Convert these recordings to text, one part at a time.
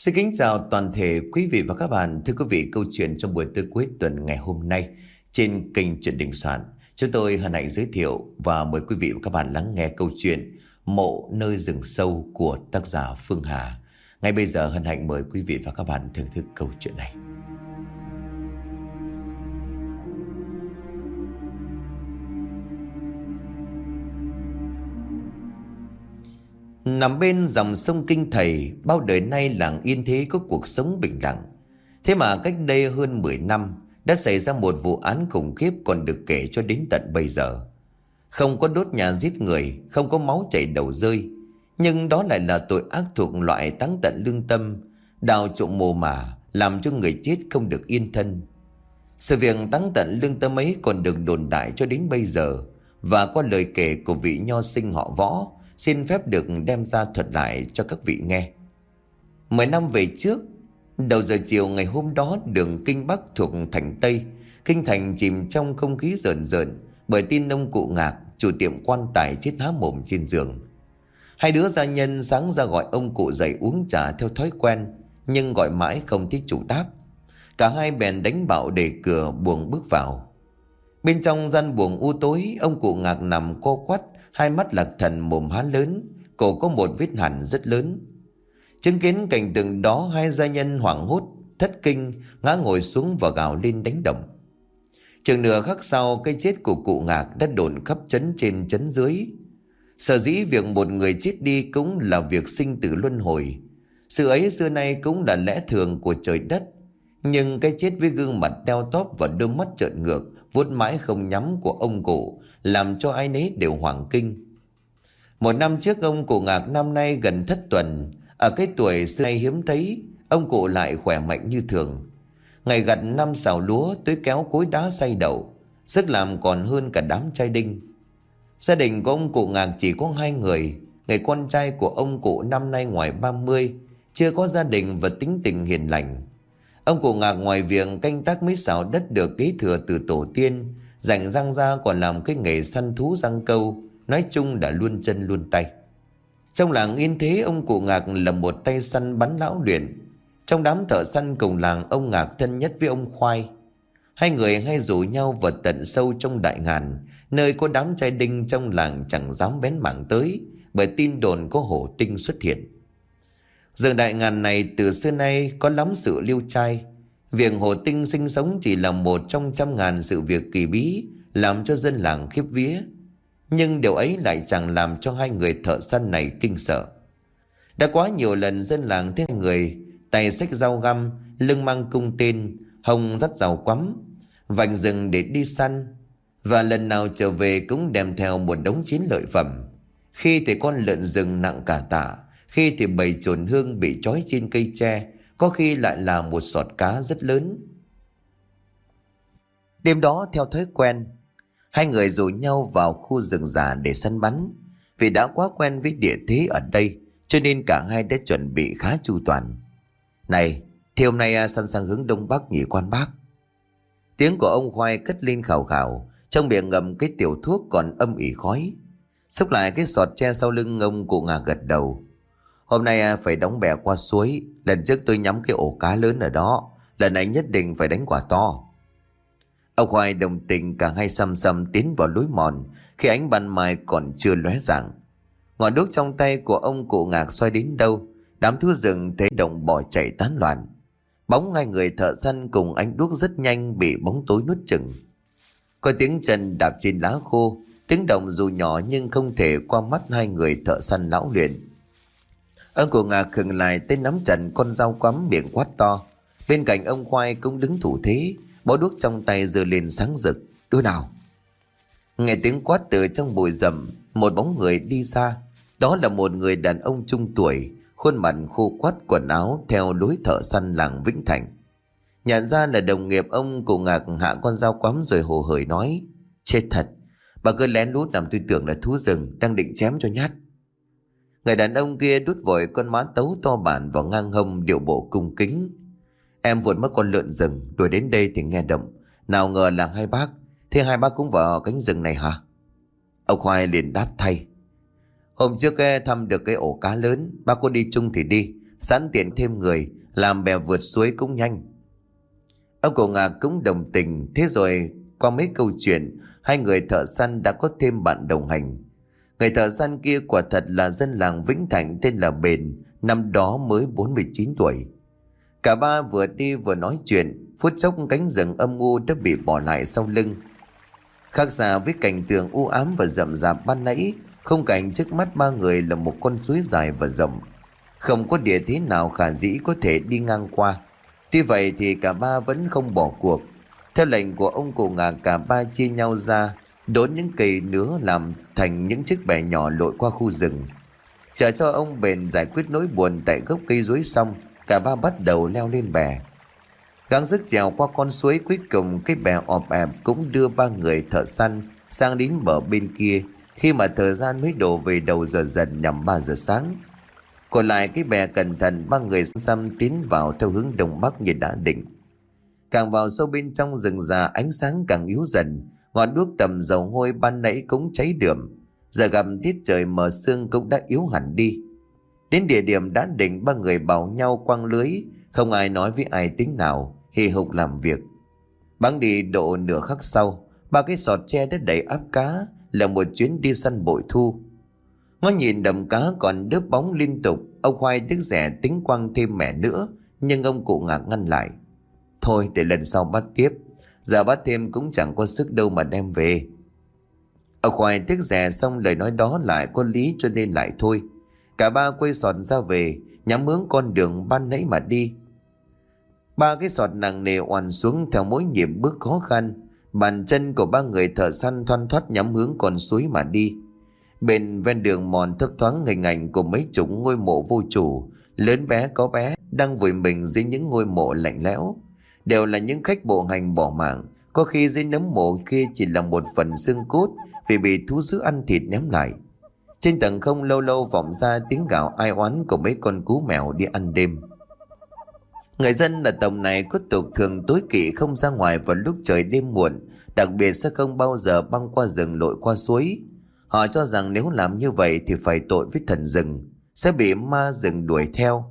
Xin kính chào toàn thể quý vị và các bạn. Thưa quý vị, câu chuyện trong buổi tối cuối tuần ngày hôm nay trên kênh Chuyện Đình Soạn, chúng tôi hân hạnh giới thiệu và mời quý vị và các bạn lắng nghe câu chuyện Mộ nơi rừng sâu của tác giả Phương Hà. Ngay bây giờ hân hạnh mời quý vị và các bạn thưởng thức câu chuyện này. Nằm bên dòng sông Kinh Thầy, bao đời nay làng Yên Thế có cuộc sống bình lặng. Thế mà cách đây hơn 10 năm đã xảy ra một vụ án khủng khiếp còn được kể cho đến tận bây giờ. Không có đốt nhà giết người, không có máu chảy đầu rơi, nhưng đó lại là tội ác thuộc loại táng tận lương tâm, đào trộm mồ mả, làm cho người chết không được yên thân. Sự việc táng tận lương tâm ấy còn được đồn đại cho đến bây giờ, và qua lời kể của vị nho sinh họ Võ, xin phép được đem ra thuật lại cho các vị nghe. 10 năm về trước, đầu giờ chiều ngày hôm đó, đường Kinh Bắc thuộc thành Tây, kinh thành chìm trong không khí rợn rợn bởi tin ông Cụ Ngạc, chủ tiệm quan tài chết há mồm trên giường. Hai đứa gia nhân sáng ra gọi ông cụ dậy uống trà theo thói quen, nhưng gọi mãi không thấy chủ đáp. Cả hai bèn đánh bạo để cửa buồng bước vào. Bên trong gian buồng u tối, ông Cụ Ngạc nằm co quắp, hai mắt lạc thần, mồm há lớn, cổ có một vết hằn rất lớn. Chứng kiến cảnh tượng đó, hai gia nhân hoảng hốt thất kinh, ngã ngồi xuống và gào lên đánh động. Chừng nửa khắc sau, cái chết của Cụ Ngạc đã đồn khắp trấn trên trấn dưới. Sở dĩ việc một người chết đi cũng là việc sinh tử luân hồi, sự ấy xưa nay cũng là lẽ thường của trời đất. Nhưng cái chết với gương mặt teo tóp và đôi mắt trợn ngược, vuốt mãi không nhắm của ông cụ làm cho ai nấy đều hoảng kinh. Một năm trước, ông Cụ Ngạc năm nay gần thất tuần. Ở cái tuổi xưa nay hiếm thấy, ông cụ lại khỏe mạnh như thường. Ngày gặt năm xào lúa, tới kéo cối đá xay đậu, sức làm còn hơn cả đám trai đinh. Gia đình của ông Cụ Ngạc chỉ có hai người. Người con trai của ông cụ năm nay ngoài 30, chưa có gia đình và tính tình hiền lành. Ông Cụ Ngạc ngoài việc canh tác mấy xào đất được kế thừa từ tổ tiên, rảnh rang ra còn làm cái nghề săn thú giăng câu, nói chung đã luôn chân luôn tay. Trong làng Yên Thế, ông Cụ Ngạc là một tay săn bắn lão luyện. Trong đám thợ săn cùng làng, ông Ngạc thân nhất với ông Khoai. Hai người hay rủ nhau vào tận sâu trong Đại Ngàn, nơi có đám trai đinh trong làng chẳng dám bén mảng tới, bởi tin đồn có hổ tinh xuất hiện. Rừng Đại Ngàn này từ xưa nay có lắm sự liêu trai. Việc hổ tinh sinh sống chỉ là một trong trăm ngàn sự việc kỳ bí, làm cho dân làng khiếp vía. Nhưng điều ấy lại chẳng làm cho hai người thợ săn này kinh sợ. Đã quá nhiều lần dân làng thấy người tay xách dao găm, lưng mang cung tên, hông dắt dao quắm, vành rừng để đi săn, và lần nào trở về cũng đem theo một đống chiến lợi phẩm. Khi thì con lợn rừng nặng cả tạ, khi thì bầy chồn hương bị trói trên cây tre, có khi lại là một sọt cá rất lớn. Đêm đó, theo thói quen, hai người rủ nhau vào khu rừng già để săn bắn. Vì đã quá quen với địa thế ở đây, cho nên cả hai đã chuẩn bị khá chu toàn. Này, thì hôm nay săn sang hướng đông bắc nhỉ quan bác? Tiếng của ông Khoai cất lên khào khào, trong miệng ngậm cái tiểu thuốc còn âm ỉ khói. Xúc lại cái sọt tre sau lưng, ông Cụ Ngạc gật đầu. Hôm nay phải đóng bè qua suối. Lần trước tôi nhắm cái ổ cá lớn ở đó, lần này nhất định phải đánh quả to. Ông Khoai đồng tình, cả hai xăm xăm tiến vào lối mòn khi ánh ban mai còn chưa lóe rạng. Ngọn đuốc trong tay của ông Cụ Ngạc xoay đến đâu, đám thú rừng thấy động bỏ chạy tán loạn. Bóng hai người thợ săn cùng ánh đuốc rất nhanh bị bóng tối nuốt chửng. Có tiếng chân đạp trên lá khô, tiếng động dù nhỏ nhưng không thể qua mắt hai người thợ săn lão luyện. Ông Cụ Ngạc khựng lại, tay nắm chặt con dao quắm, miệng quát to. Bên cạnh ông Khoai cũng đứng thủ thế, bó đuốc trong tay giơ lên sáng rực. Đứa nào? Nghe tiếng quát từ trong bụi rậm, một bóng người đi xa. Đó là một người đàn ông trung tuổi, khuôn mặt khô quắt, quần áo theo lối thợ săn làng Vĩnh Thành. Nhận ra là đồng nghiệp, ông Cụ Ngạc hạ con dao quắm rồi hồ hởi nói: Chết thật, bà cứ lén lút làm tôi tưởng là thú rừng, đang định chém cho nhát. Người đàn ông kia đút vội con mã tấu to bản vào ngang hông, điệu bộ cung kính. Em vụt mất con lợn rừng, đuổi đến đây thì nghe động, nào ngờ là hai bác. Thế hai bác cũng vào cánh rừng này hả? Ông Khoai liền đáp thay: Hôm trước thăm được cái ổ cá lớn, bác có đi chung thì đi, sẵn tiện thêm người, làm bè vượt suối cũng nhanh. Ông cụ Ngạc cũng đồng tình. Thế rồi qua mấy câu chuyện, hai người thợ săn đã có thêm bạn đồng hành. Người thợ săn kia quả thật là dân làng Vĩnh Thạnh tên là Bền, năm đó mới 49 tuổi. Cả ba vừa đi vừa nói chuyện, phút chốc cánh rừng âm u đã bị bỏ lại sau lưng. Khác xa với cảnh tường u ám và rậm rạp ban nãy, khung cảnh trước mắt ba người là một con suối dài và rộng, không có địa thế nào khả dĩ có thể đi ngang qua. Tuy vậy thì cả ba vẫn không bỏ cuộc. Theo lệnh của ông cụ Ngạc, cả ba chia nhau ra đốn những cây nứa làm thành những chiếc bè nhỏ lội qua khu rừng. Chờ cho ông Bền giải quyết nỗi buồn tại gốc cây rối xong, cả ba bắt đầu leo lên bè. Gắng sức trèo qua con suối, cuối cùng cái bè ọp ẹp cũng đưa ba người thợ săn sang đến bờ bên kia, khi mà thời gian mới đổ về đầu giờ dần nhằm 3 giờ sáng. Còn lại cái bè cẩn thận, ba người xăm tiến vào theo hướng đông bắc như đã định. Càng vào sâu bên trong rừng già, ánh sáng càng yếu dần, ngọn đuốc tầm dầu hôi ban nãy cũng cháy đượm, giờ gặp tiết trời mờ sương cũng đã yếu hẳn đi. Đến địa điểm đã định, ba người bảo nhau quăng lưới, không ai nói với ai tiếng nào, hì hục làm việc. Bắn đi độ nửa khắc sau, ba cái sọt tre đã đẩy áp cá, là một chuyến đi săn bội thu. Ngó nhìn đầm cá còn đớp bóng liên tục, ông Khoai tiếc rẻ tính quăng thêm mẻ nữa, nhưng ông cụ Ngạc ngăn lại. Thôi để lần sau bắt tiếp, giờ bắt thêm cũng chẳng có sức đâu mà đem về. Ông Khoai tiếc rẻ xong lời nói đó lại có lý, cho nên lại thôi. Cả ba quay sọt ra về, nhắm hướng con đường ban nãy mà đi. Ba cái sọt nặng nề oằn xuống theo mỗi nhịp bước khó khăn. Bàn chân của ba người thợ săn thoăn thoắt nhắm hướng con suối mà đi. Bên ven đường mòn thấp thoáng hình ảnh của mấy chục ngôi mộ vô chủ, lớn bé có bé, đang vùi mình dưới những ngôi mộ lạnh lẽo. Đều là những khách bộ hành bỏ mạng, có khi dưới nấm mộ kia chỉ là một phần xương cốt vì bị thú dữ ăn thịt ném lại. Trên tầng không lâu lâu vọng ra tiếng gào ai oán của mấy con cú mèo đi ăn đêm. Người dân ở tổng này có tục thường tối kỵ không ra ngoài vào lúc trời đêm muộn, đặc biệt sẽ không bao giờ băng qua rừng lội qua suối. Họ cho rằng nếu làm như vậy thì phải tội với thần rừng, sẽ bị ma rừng đuổi theo.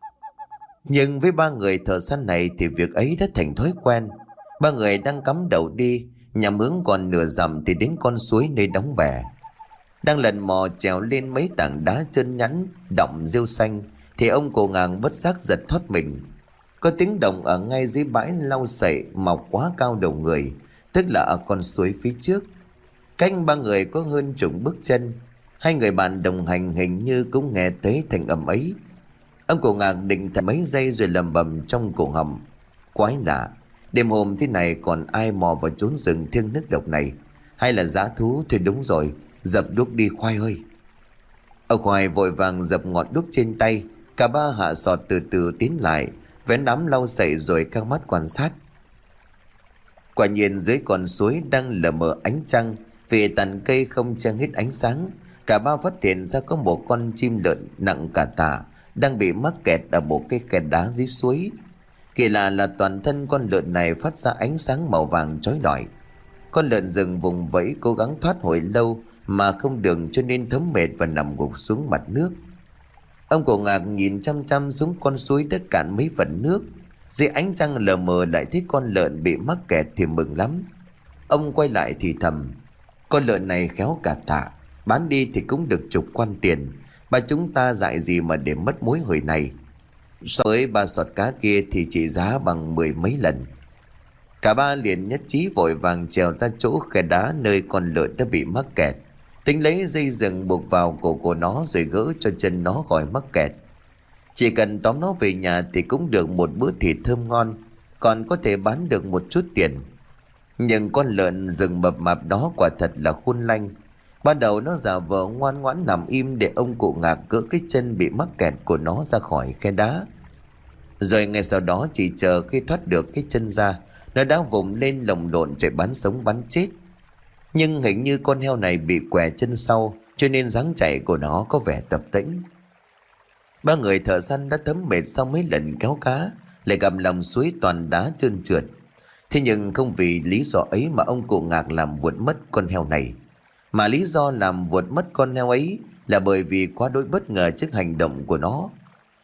Nhưng với ba người thợ săn này thì việc ấy đã thành thói quen. Ba người đang cắm đầu đi, nhằm hướng còn nửa dặm thì đến con suối nơi đóng bè. Đang lần mò trèo lên mấy tảng đá chân nhẵn đọng rêu xanh thì ông cụ Ngạc bất giác giật thoát mình. Có tiếng động ở ngay dưới bãi lau sậy mọc quá cao đầu người, tức là ở con suối phía trước. Cách ba người có hơn chục bước chân. Hai người bạn đồng hành hình như cũng nghe thấy thành âm ấy. Ông cụ Ngạc định thầm mấy giây rồi lầm bầm trong cổ họng. Quái lạ, đêm hôm thế này còn ai mò vào chốn rừng thiêng nước độc này? Hay là dã thú? Thì đúng rồi, dập đuốc đi Khoai ơi. Ông Khoai vội vàng dập ngọn đuốc trên tay. Cả ba hạ sọt từ từ tiến lại, vén đám lau sậy rồi căng mắt quan sát. Quả nhiên dưới con suối đang lờ mờ ánh trăng, vì tàn cây không che hết ánh sáng. Cả ba phát hiện ra có một con chim lợn nặng cả tả đang bị mắc kẹt ở một cái khe đá dưới suối. Kỳ lạ là toàn thân con lợn này phát ra ánh sáng màu vàng chói lọi. Con lợn rừng vùng vẫy cố gắng thoát hồi lâu mà không được, cho nên thấm mệt và nằm gục xuống mặt nước. Ông cụ Ngạc nhìn chăm chăm xuống con suối đất cạn mấy phần nước. Dưới ánh trăng lờ mờ lại thấy con lợn bị mắc kẹt thì mừng lắm. Ông quay lại thì thầm. Con lợn này khéo cả tạ, bán đi thì cũng được chục quan tiền. Bà chúng ta dại gì mà để mất mối hời này. So với ba sọt cá kia thì trị giá bằng 10 mấy lần. Cả ba liền nhất trí vội vàng trèo ra chỗ khe đá nơi con lợn đã bị mắc kẹt, tính lấy dây rừng buộc vào cổ của nó rồi gỡ cho chân nó khỏi mắc kẹt. Chỉ cần tóm nó về nhà thì cũng được một bữa thịt thơm ngon, còn có thể bán được một chút tiền. Nhưng con lợn rừng mập mạp đó quả thật là khôn lanh. Ban đầu nó giả vờ ngoan ngoãn nằm im để ông cụ Ngạc gỡ cái chân bị mắc kẹt của nó ra khỏi khe đá. Rồi ngay sau đó chỉ chờ khi thoát được cái chân ra, nó đã vùng lên lồng lộn chạy bắn sống bắn chết. Nhưng hình như con heo này bị què chân sau, cho nên dáng chạy của nó có vẻ tập tễnh. Ba người thợ săn đã thấm mệt sau mấy lần kéo cá, lại gặp lòng suối toàn đá trơn trượt. Thế nhưng không vì lý do ấy mà ông cụ Ngạc làm vụt mất con heo này, mà lý do làm vụt mất con heo ấy là bởi vì quá đỗi bất ngờ trước hành động của nó.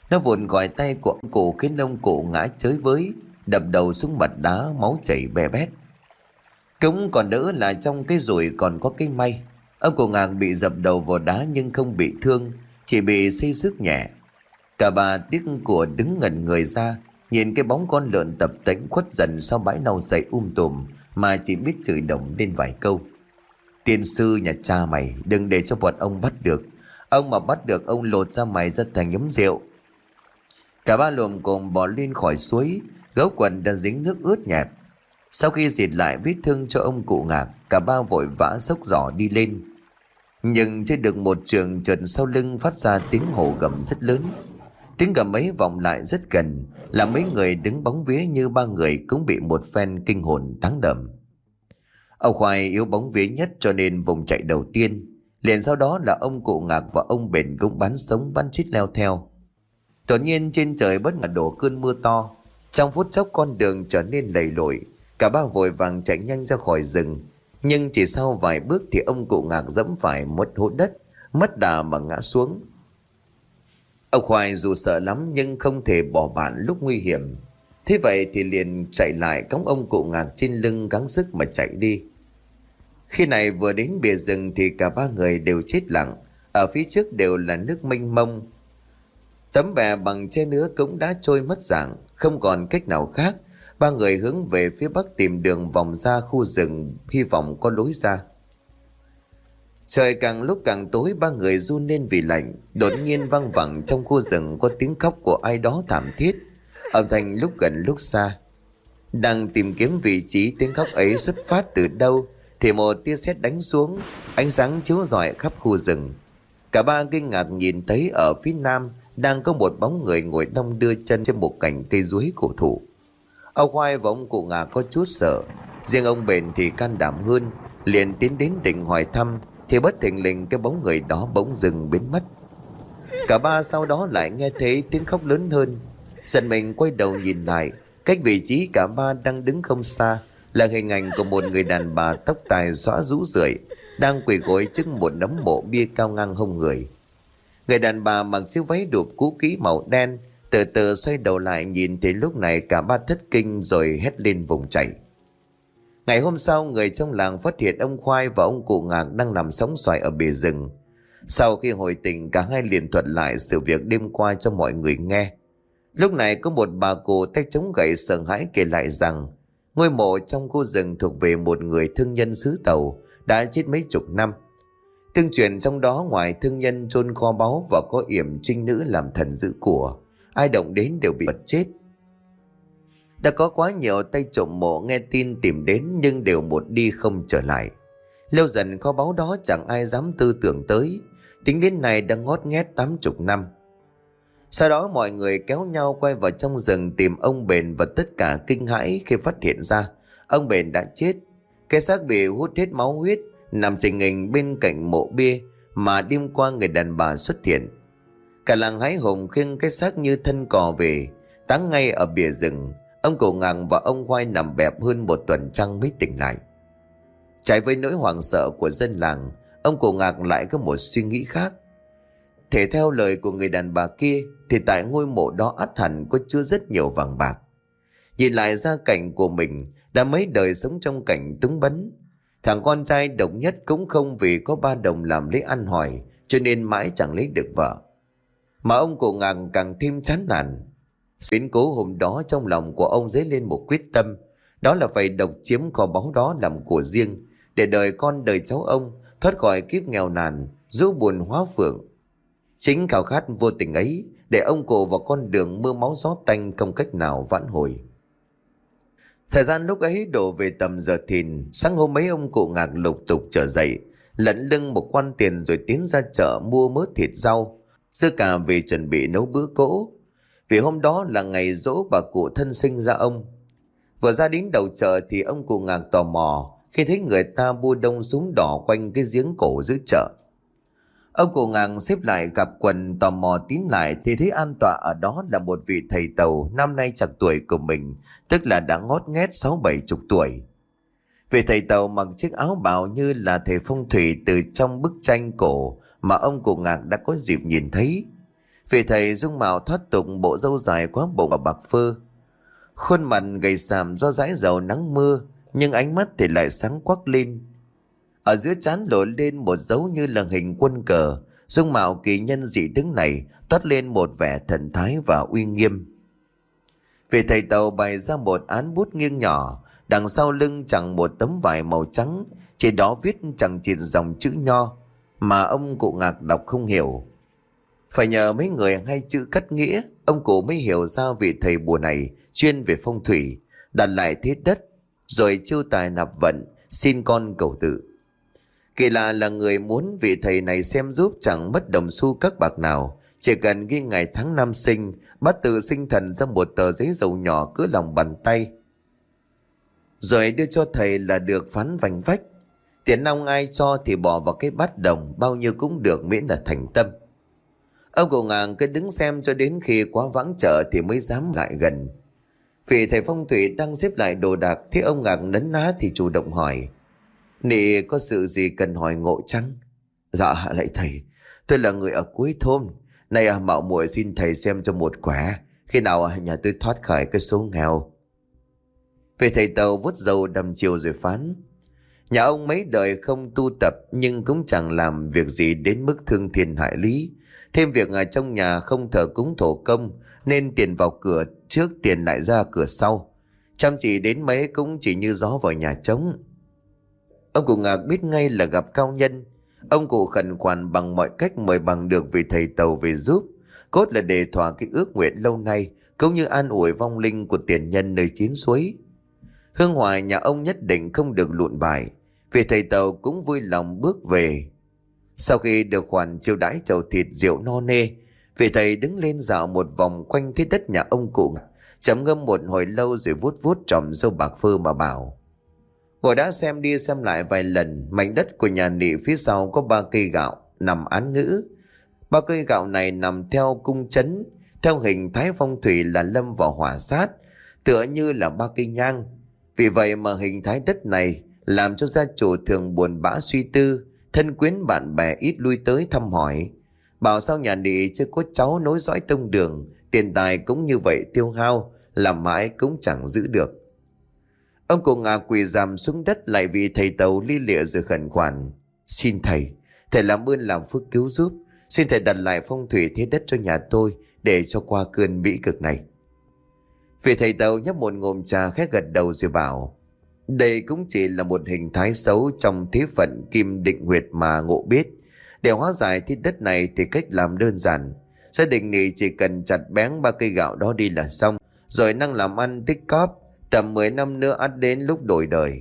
Nó vụn khỏi tay của ông cụ khiến ông cụ ngã chới với, đập đầu xuống mặt đá, máu chảy be bét. Cũng còn đỡ là trong cái rủi còn có cái may. Ông cụ Ngạc bị dập đầu vào đá nhưng không bị thương, chỉ bị xây xước nhẹ. Cả bà tiếc của đứng ngẩn người ra, nhìn cái bóng con lợn tập tễnh khuất dần sau bãi lau sậy tùm, mà chỉ biết chửi đồng lên vài câu. Tiên sư nhà cha mày, đừng để cho bọn ông bắt được. Ông mà bắt được ông lột ra mày ra thành ấm rượu. Cả ba lồm cồm bò lên khỏi suối, gấu quần đã dính nước ướt nhẹp. Sau khi xịt lại vết thương cho ông cụ Ngạc, cả ba vội vã xốc giỏ đi lên. Nhưng chưa được một trường, chợt sau lưng phát ra tiếng hổ gầm rất lớn. Tiếng gầm ấy vọng lại rất gần, làm mấy người đứng bóng vía như ba người cũng bị một phen kinh hồn táng đầm. Ông Khoai yếu bóng vía nhất cho nên vùng chạy đầu tiên. Liền sau đó là ông cụ Ngạc và ông Bền cũng bán sống bán chết leo theo. Đột nhiên trên trời bất ngờ đổ cơn mưa to. Trong phút chốc con đường trở nên lầy lội. Cả ba vội vàng chạy nhanh ra khỏi rừng. Nhưng chỉ sau vài bước thì ông cụ Ngạc dẫm phải một hố đất, mất đà mà ngã xuống. Ông Khoai dù sợ lắm nhưng không thể bỏ bạn lúc nguy hiểm. Thế vậy thì liền chạy lại cõng ông cụ Ngạc trên lưng gắng sức mà chạy đi. Khi này vừa đến bìa rừng thì cả ba người đều chết lặng. Ở phía trước đều là nước mênh mông. Tấm bè bằng tre nứa cũng đã trôi mất dạng, không còn cách nào khác. Ba người hướng về phía bắc tìm đường vòng ra khu rừng, hy vọng có lối ra. Trời càng lúc càng tối, ba người run lên vì lạnh. Đột nhiên vang vẳng trong khu rừng có tiếng khóc của ai đó thảm thiết, âm thanh lúc gần lúc xa. Đang tìm kiếm vị trí tiếng khóc ấy xuất phát từ đâu thì một tia sét đánh xuống, ánh sáng chiếu rọi khắp khu rừng. Cả ba kinh ngạc nhìn thấy ở phía nam đang có một bóng người ngồi đong đưa chân trên một cành cây chuối cổ thụ. Ông Khoai và ông cụ Ngạc có chút sợ, riêng ông Bền thì can đảm hơn, liền tiến đến định hỏi thăm thì bất thình lình cái bóng người đó bỗng dừng biến mất. Cả ba sau đó lại nghe thấy tiếng khóc lớn hơn, giật mình quay đầu nhìn lại. Cách vị trí cả ba đang đứng không xa là hình ảnh của một người đàn bà tóc tai xõa rũ rượi đang quỳ gối trước một nấm mộ bia cao ngang hông người. Người đàn bà mặc chiếc váy đụp cũ kỹ màu đen, từ từ xoay đầu lại nhìn thì lúc này cả ba thất kinh rồi hét lên vùng chạy. Ngày hôm sau, người trong làng phát hiện ông Khoai và ông cụ Ngạc đang nằm sóng xoài ở bìa rừng. Sau khi hồi tỉnh, cả hai liền thuật lại sự việc đêm qua cho mọi người nghe. Lúc này có một bà cụ tay chống gậy sợ hãi kể lại rằng ngôi mộ trong khu rừng thuộc về một người thương nhân xứ Tàu đã chết mấy chục năm. Tương truyền trong đó ngoài thương nhân chôn kho báu và có yểm trinh nữ làm thần giữ của, ai động đến đều bị bắt chết. Đã có quá nhiều tay trộm mộ nghe tin tìm đến nhưng đều một đi không trở lại. Lâu dần kho báu đó chẳng ai dám tư tưởng tới, tính đến nay đã ngót nghét 80 năm. Sau đó mọi người kéo nhau quay vào trong rừng tìm ông Bền và tất cả kinh hãi khi phát hiện ra ông Bền đã chết. Cái xác bị hút hết máu huyết nằm trình hình bên cạnh mộ bia mà đêm qua người đàn bà xuất hiện. Cả làng hái hùng khiêng cái xác như thân cò về táng ngay ở bìa rừng. Ông cụ Ngạc và ông Khoai nằm bẹp hơn một tuần trăng mới tỉnh lại. Trái với nỗi hoảng sợ của dân làng, ông cụ Ngạc lại có một suy nghĩ khác. Thể theo lời của người đàn bà kia thì tại ngôi mộ đó ắt hẳn có chứa rất nhiều vàng bạc. Nhìn lại gia cảnh của mình, đã mấy đời sống trong cảnh túng bấn. Thằng con trai độc nhất cũng không vì có 3 đồng làm lấy ăn hỏi cho nên mãi chẳng lấy được vợ. Mà ông cụ Ngạc càng thêm chán nản. Biến cố hôm đó trong lòng của ông dấy lên một quyết tâm, đó là phải độc chiếm kho báu đó làm của riêng, để đời con đời cháu ông thoát khỏi kiếp nghèo nàn, rũ buồn hóa phượng. Chính khao khát vô tình ấy để ông cụ vào con đường mưa máu gió tanh không cách nào vãn hồi. Thời gian lúc ấy đổ về tầm giờ thìn. Sáng hôm ấy ông cụ Ngạc lục tục trở dậy, lẫn lưng một quan tiền rồi tiến ra chợ mua mớ thịt rau, dưa cà về chuẩn bị nấu bữa cỗ. Vì hôm đó là ngày giỗ bà cụ thân sinh ra ông. Vừa ra đến đầu chợ thì ông cụ Ngạc tò mò khi thấy người ta bu đông súng đỏ quanh cái giếng cổ giữa chợ. Ông cụ Ngạc xếp lại cặp quần tò mò tín lại thì thấy an tọa ở đó là một vị thầy Tàu năm nay chạc tuổi của mình, tức là đã ngót nghét 60-70 tuổi. Vị thầy Tàu mặc chiếc áo bào như là thầy phong thủy từ trong bức tranh cổ mà ông cụ Ngạc đã có dịp nhìn thấy. Vì thầy dung mạo thoát tục, bộ râu dài quá bụng và bạc phơ, khuôn mặt gầy sạm do dãi dầu nắng mưa, nhưng ánh mắt thì lại sáng quắc lên. Ở giữa trán lộ lên một dấu như là hình quân cờ. Dung mạo kỳ nhân dị tướng này toát lên một vẻ thần thái và uy nghiêm. Vị thầy Tàu bày ra một án bút nghiêng nhỏ, đằng sau lưng chẳng một tấm vải màu trắng, trên đó viết chẳng chịt dòng chữ nho mà ông cụ Ngạc đọc không hiểu. Phải nhờ mấy người hay chữ cắt nghĩa, ông cụ mới hiểu ra vị thầy bùa này chuyên về phong thủy, đặt lại thế đất, rồi chiêu tài nạp vận, xin con cầu tự. Kỳ lạ là người muốn vị thầy này xem giúp chẳng mất đồng xu các bạc nào, chỉ cần ghi ngày tháng năm sinh, bắt tự sinh thần ra một tờ giấy dầu nhỏ cỡ lòng bàn tay, rồi đưa cho thầy là được phán vành vách. Tiền nong ai cho thì bỏ vào cái bát đồng, bao nhiêu cũng được miễn là thành tâm. Ông cụ Ngạc cứ đứng xem cho đến khi quá vắng chợ thì mới dám lại gần. Vị thầy phong thủy đang xếp lại đồ đạc, thấy ông Ngạc nấn ná thì chủ động hỏi: "Nị có sự gì cần hỏi ngộ chăng?" "Dạ lạy thầy, tôi là người ở cuối thôn, nay mạo muội xin thầy xem cho một quẻ, khi nào nhà tôi thoát khỏi cái số nghèo." Vị thầy Tàu vuốt râu đăm chiều rồi phán: "Nhà ông mấy đời không tu tập, nhưng cũng chẳng làm việc gì đến mức thương thiên hại lý. Thêm việc trong nhà không thờ cúng thổ công, nên tiền vào cửa trước tiền lại ra cửa sau. Chăm chỉ đến mấy cũng chỉ như gió vào nhà trống." Ông cụ Ngạc biết ngay là gặp cao nhân. Ông cụ khẩn khoản bằng mọi cách mời bằng được vị thầy Tàu về giúp, cốt là để thỏa cái ước nguyện lâu nay, cũng như an ủi vong linh của tiền nhân nơi chín suối. Hương hỏa nhà ông nhất định không được lụn bại. Vị thầy Tàu cũng vui lòng bước về. Sau khi được khoản chiêu đãi chầu thịt rượu no nê, vị thầy đứng lên dạo một vòng quanh thế đất nhà ông cụ, trầm ngâm một hồi lâu rồi vuốt vuốt tròm râu bạc phơ mà bảo: "Ngồi đã xem đi xem lại vài lần, mảnh đất của nhà Nị phía sau có 3 cây gạo nằm án ngữ. 3 cây gạo này nằm theo cung chấn, theo hình thái phong thủy là lâm vào hỏa sát, tựa như là 3 cây nhang. Vì vậy mà hình thái đất này làm cho gia chủ thường buồn bã suy tư, thân quyến bạn bè ít lui tới thăm hỏi. Bảo sao nhà Nị chưa có cháu nối dõi tông đường, tiền tài cũng như vậy tiêu hao, làm mãi cũng chẳng giữ được." Ông cụ Ngạc quỳ rằm xuống đất lại vì thầy Tàu li lịa rồi khẩn khoản: "Xin thầy, thầy làm ơn làm phước cứu giúp, xin thầy đặt lại phong thủy thế đất cho nhà tôi để cho qua cơn bĩ cực này." Vị thầy Tàu nhấp một ngụm trà khẽ gật đầu rồi bảo: "Đây cũng chỉ là một hình thái xấu trong thế phận kim định huyệt mà ngộ biết. Để hóa giải thế đất này thì cách làm đơn giản. Gia đình này chỉ cần chặt bén 3 cây gạo đó đi là xong, rồi năng làm ăn tích cóp, tầm 10 năm nữa ắt đến lúc đổi đời."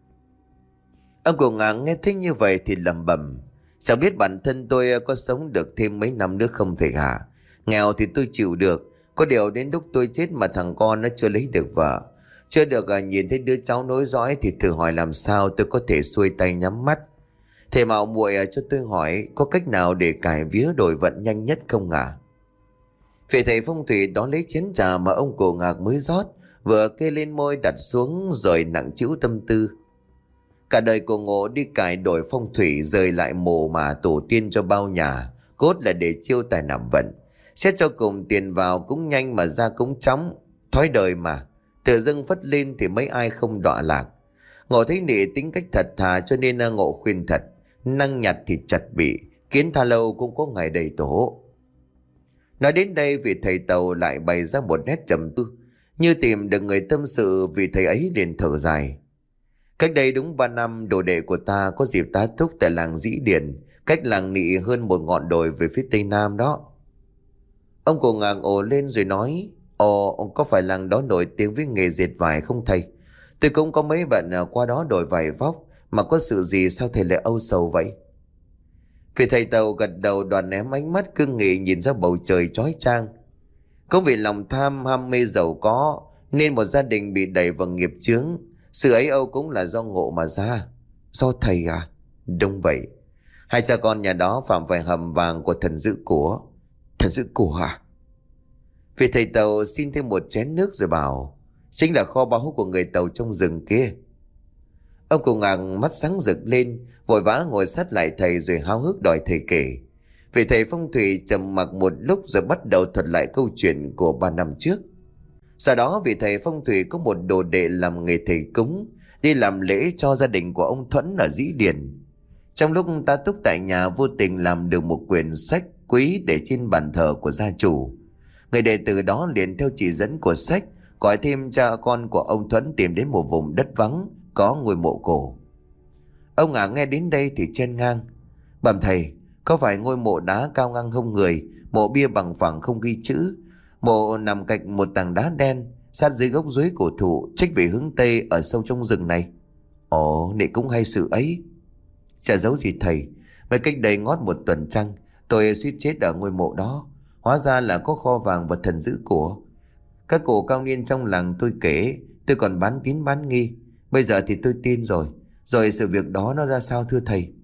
Ông cụ Ngạc nghe thích như vậy thì lẩm bẩm: "Sao biết bản thân tôi có sống được thêm mấy năm nữa không thầy hả? Nghèo thì tôi chịu được, có điều đến lúc tôi chết mà thằng con nó chưa lấy được vợ, chưa được nhìn thấy đứa cháu nối dõi thì thử hỏi làm sao tôi có thể xuôi tay nhắm mắt. Thầy mạo muội cho tôi hỏi có cách nào để cải vía đổi vận nhanh nhất không ạ?" Vị thầy phong thủy đó lấy chén trà mà ông cụ Ngạc mới rót, vừa kê lên môi đặt xuống rồi nặng trĩu tâm tư. Cả đời của Ngộ đi cải đổi phong thủy, rời lại mồ mà tổ tiên cho bao nhà, cốt là để chiêu tài nạp vận. Xét cho cùng tiền vào cũng nhanh mà ra cũng chóng, thói đời mà, tự dưng phất lên thì mấy ai không đọa lạc. Ngộ thấy Nị tính cách thật thà cho nên Ngộ khuyên thật: "Năng nhặt thì chặt bị, kiến tha lâu cũng có ngày đầy tổ." Nói đến đây vị thầy Tàu lại bày ra một nét trầm tư, như tìm được người tâm sự. Vị thầy ấy liền thở dài: "Cách đây đúng 3 năm, đồ đệ của ta có dịp tá túc tại làng Dĩ Điền, cách làng Nị hơn một ngọn đồi về phía tây nam đó." Ông cụ Ngạc ồ lên rồi nói: "Ồ, có phải làng đó nổi tiếng với nghề dệt vải không thầy? Tôi cũng có mấy bạn qua đó đổi vải vóc, mà có sự gì sao thầy lại âu sầu vậy?" Vị thầy Tàu gật đầu, đoàn ném ánh mắt cương nghị nhìn ra bầu trời chói chang. Cũng vì lòng tham ham mê giàu có nên một gia đình bị đẩy vào nghiệp chướng. Sự ấy âu cũng là do Ngộ mà ra. "Do thầy à?" "Đúng vậy. Hai cha con nhà đó phạm phải hầm vàng của thần giữ của." "Thần giữ của à?" Vị thầy Tàu xin thêm một chén nước rồi bảo: "Chính là kho báu của người Tàu trong rừng kia." Ông cụ Ngạc mắt sáng rực lên, vội vã ngồi sát lại thầy rồi háo hức đòi thầy kể. Vị thầy phong thủy trầm mặc một lúc rồi bắt đầu thuật lại câu chuyện của 3 năm trước. Sau đó vị thầy phong thủy có một đồ đệ làm nghề thầy cúng, đi làm lễ cho gia đình của ông Thuẫn ở Dĩ Điền. Trong lúc tá túc tại nhà, vô tình làm được một quyển sách quý để trên bàn thờ của gia chủ. Người đệ tử đó liền theo chỉ dẫn của sách gọi thêm cha con của ông Thuẫn tìm đến một vùng đất vắng có ngôi mộ cổ. Ông Ngà nghe đến đây thì chen ngang: Bẩm thầy, có phải ngôi mộ đá cao ngang hông người, mộ bia bằng phẳng không ghi chữ, mộ nằm cạnh một tảng đá đen sát dưới gốc dưới cổ thụ trách về hướng tây ở sâu trong rừng này? Ồ, nị cũng hay sự ấy. Chả giấu gì thầy, mới cách đây ngót một tuần trăng, tôi suýt chết ở ngôi mộ đó. Hóa ra là có kho vàng và thần giữ của. Các cụ cao niên trong làng tôi kể, tôi còn bán tín bán nghi. Bây giờ thì tôi tin rồi. Rồi sự việc đó nó ra sao thưa thầy?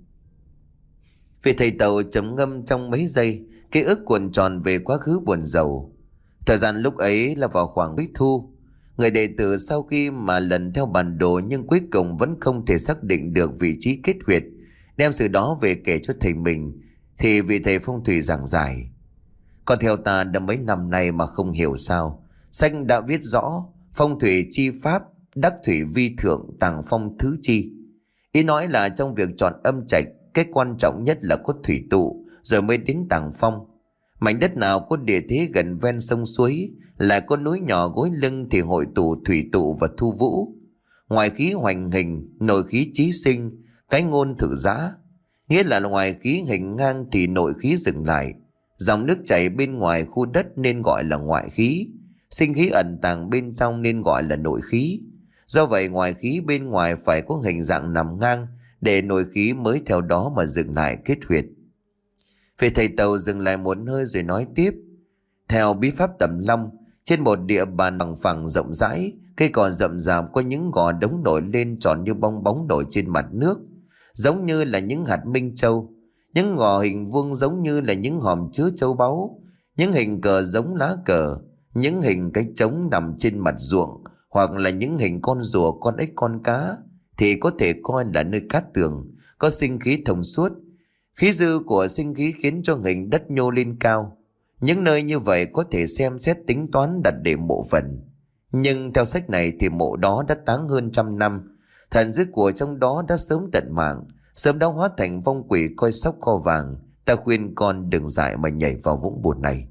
Vị thầy Tàu trầm ngâm trong mấy giây, ký ức cuộn tròn về quá khứ buồn rầu. Thời gian lúc ấy là vào khoảng cuối thu. Người đệ tử sau khi mà lần theo bản đồ nhưng cuối cùng vẫn không thể xác định được vị trí kết huyệt, đem sự đó về kể cho thầy mình, thì vị thầy phong thủy giảng giải: Còn theo ta đã mấy năm nay mà không hiểu sao sách đã viết rõ phong thủy chi pháp, đắc thủy vi thượng, tàng phong thứ chi. Ý nói là trong việc chọn âm trạch, cái quan trọng nhất là có thủy tụ, rồi mới đến tàng phong. Mảnh đất nào có địa thế gần ven sông suối, lại có núi nhỏ gối lưng thì hội tụ thủy tụ và thu vũ. Ngoài khí hoành hình, nội khí chí sinh, cái ngôn thử giã. Nghĩa là ngoài khí hình ngang thì nội khí dừng lại. Dòng nước chảy bên ngoài khu đất nên gọi là ngoại khí. Sinh khí ẩn tàng bên trong nên gọi là nội khí. Do vậy ngoài khí bên ngoài phải có hình dạng nằm ngang, để nội khí mới theo đó mà dừng lại kết huyệt. Vị thầy Tàu dừng lại một hơi rồi nói tiếp: Theo bí pháp Tầm Long, trên một địa bàn bằng phẳng rộng rãi, cây cỏ rậm rạp có những gò đống nổi lên tròn như bong bóng nổi trên mặt nước, giống như là những hạt minh châu. Những gò hình vuông giống như là những hòm chứa châu báu, những hình cờ giống lá cờ, những hình cái trống nằm trên mặt ruộng, hoặc là những hình con rùa, con ếch, con cá, thì có thể coi là nơi cát tường, có sinh khí thông suốt. Khí dư của sinh khí khiến cho hình đất nhô lên cao. Những nơi như vậy có thể xem xét tính toán đặt để mộ phần. Nhưng theo sách này thì mộ đó đã táng hơn 100 năm. Thần dữ của trong đó đã sớm tận mạng, sớm đã hóa thành vong quỷ coi sóc kho vàng. Ta khuyên con đừng dại mà nhảy vào vũng bùn này.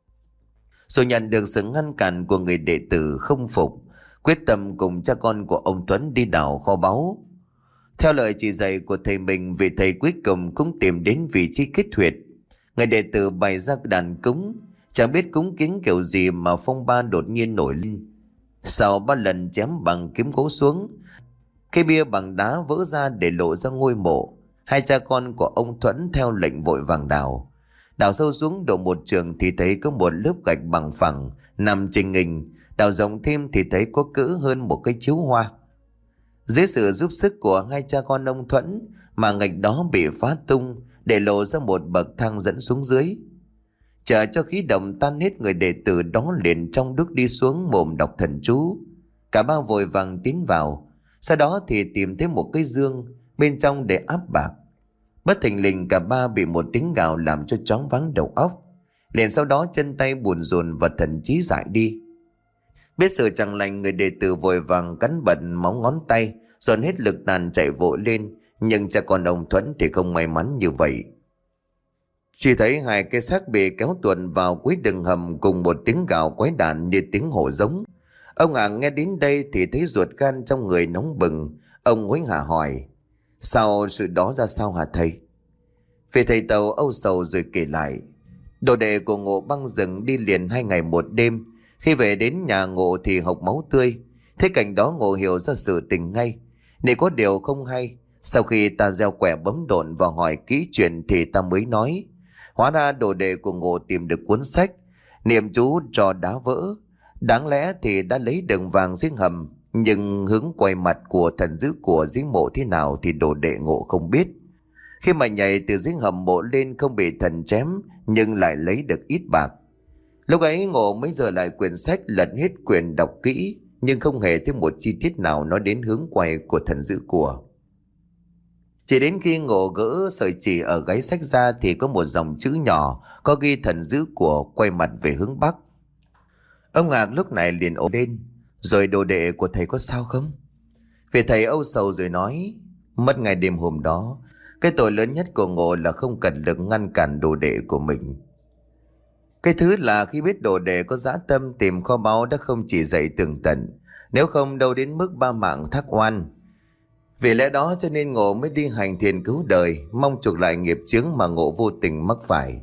Rồi nhận được sự ngăn cản của người đệ tử không phục, quyết tâm cùng cha con của ông Tuấn đi đào kho báu. Theo lời chỉ dạy của thầy mình, vị thầy cuối cùng cũng tìm đến vị trí kết huyệt. Người đệ tử bày ra đàn cúng, chẳng biết cúng kiến kiểu gì mà phong ba đột nhiên nổi lên. Sau 3 lần chém bằng kiếm gỗ xuống, cây bia bằng đá vỡ ra để lộ ra ngôi mộ. Hai cha con của ông Thuẫn theo lệnh vội vàng đào. Đào sâu xuống độ một trường thì thấy có một lớp gạch bằng phẳng nằm trình hình. Đào rộng thêm thì thấy có cỡ hơn một cái chiếu hoa. Dưới sự giúp sức của hai cha con ông Thuẫn mà ngạch đó bị phá tung, để lộ ra một bậc thang dẫn xuống dưới. Chờ cho khí động tan hết, người đệ tử đó liền trong đúc đi xuống mồm đọc thần chú. Cả ba vội vàng tiến vào. Sau đó thì tìm thấy một cái dương, bên trong để áp bạc. Bất thình lình cả ba bị một tiếng gào làm cho choáng váng đầu óc. Liền sau đó chân tay buồn rùn và thần trí dại đi. Biết sự chẳng lành, người đệ tử vội vàng cắn bận móng ngón tay, dồn hết lực đàn chạy vội lên. Nhưng cha con ông Thuẫn thì không may mắn như vậy. Chỉ thấy hai cái xác bị kéo tuồn vào cuối đường hầm cùng một tiếng gào quái đản như tiếng hổ giống. Ông nghe đến đây thì thấy ruột gan trong người nóng bừng. Ông hối hả hỏi: Sao sự đó ra sao hả thầy? Vị thầy Tàu âu sầu rồi kể lại. Đồ đệ của Ngộ băng rừng đi liền 2 ngày 1 đêm. Khi về đến nhà Ngộ thì hộc máu tươi. Thế cảnh đó Ngộ hiểu ra sự tình ngay. Để có điều không hay, sau khi ta gieo quẻ bấm độn và hỏi kỹ chuyện thì ta mới nói. Hóa ra đồ đệ của Ngộ tìm được cuốn sách niệm chú trò đá vỡ. Đáng lẽ thì đã lấy đường vàng giếng hầm, nhưng hướng quay mặt của thần dữ của giếng mộ thế nào thì đồ đệ Ngộ không biết. Khi mà nhảy từ giếng hầm mộ lên không bị thần chém, nhưng lại lấy được ít bạc. Lúc ấy Ngộ mới giờ lại quyển sách, lật hết quyển đọc kỹ, nhưng không hề thấy một chi tiết nào nói đến hướng quay của thần dữ của. Chỉ đến khi Ngộ gỡ sợi chỉ ở gáy xách ra thì có một dòng chữ nhỏ có ghi thần dữ của quay mặt về hướng bắc. Ông Ngạc lúc này liền ồ lên: "Rồi đồ đệ của thầy có sao không?" Vì thầy âu sầu rồi nói: "Mất ngày đêm hôm đó, cái tội lớn nhất của Ngộ là không cẩn lực ngăn cản đồ đệ của mình. Cái thứ là khi biết đồ đệ có dã tâm tìm kho báu đã không chỉ dạy tường tận, nếu không đâu đến mức ba mạng thác oan. Vì lẽ đó cho nên Ngộ mới đi hành thiền cứu đời, mong chuộc lại nghiệp chướng mà Ngộ vô tình mắc phải."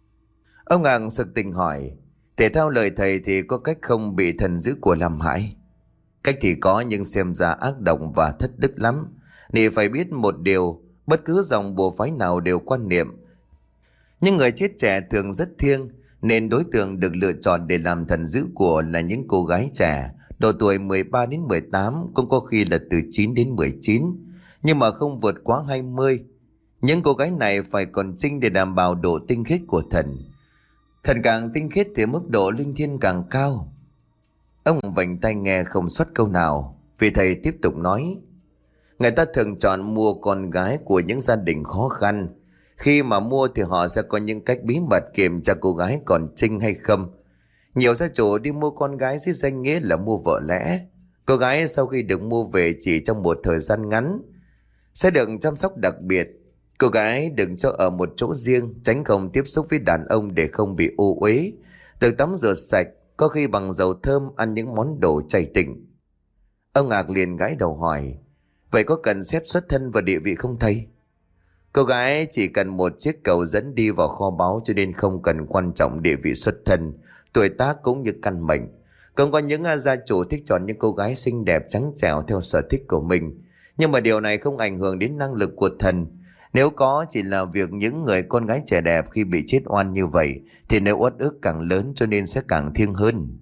Ông Ngạc sực tỉnh hỏi: "Thể theo lời thầy thì có cách không bị thần dữ của làm hại?" "Cách thì có, nhưng xem ra ác độc và thất đức lắm. Nị phải biết một điều, bất cứ dòng bùa phái nào đều quan niệm nhưng người chết trẻ thường rất thiêng, nên đối tượng được lựa chọn để làm thần dữ của là những cô gái trẻ độ tuổi 13 đến 18, cũng có khi là từ 9 đến 19, nhưng mà không vượt quá 20. Những cô gái này phải còn trinh để đảm bảo độ tinh khiết của thần. Thần càng tinh khiết thì mức độ linh thiêng càng cao." Ông vành tai nghe không xuất câu nào, vì thầy tiếp tục nói: "Người ta thường chọn mua con gái của những gia đình khó khăn. Khi mà mua thì họ sẽ có những cách bí mật kiểm tra cô gái còn trinh hay không. Nhiều gia chủ đi mua con gái dưới danh nghĩa là mua vợ lẽ. Cô gái sau khi được mua về chỉ trong một thời gian ngắn sẽ được chăm sóc đặc biệt. Cô gái đừng cho ở một chỗ riêng, tránh không tiếp xúc với đàn ông để không bị ô uế, được tắm rửa sạch, có khi bằng dầu thơm, ăn những món đồ chay tịnh." Ông Ngạc liền gãi đầu hỏi: "Vậy có cần xét xuất thân và địa vị không thầy?" "Cô gái chỉ cần một chiếc cầu dẫn đi vào kho báu, cho nên không cần quan trọng địa vị xuất thân, tuổi tác cũng như căn mệnh. Cũng có những gia chủ thích chọn những cô gái xinh đẹp trắng trẻo theo sở thích của mình, nhưng mà điều này không ảnh hưởng đến năng lực của thần. Nếu có chỉ là việc những người con gái trẻ đẹp khi bị chết oan như vậy thì nếu uất ức càng lớn, cho nên sẽ càng thiêng hơn."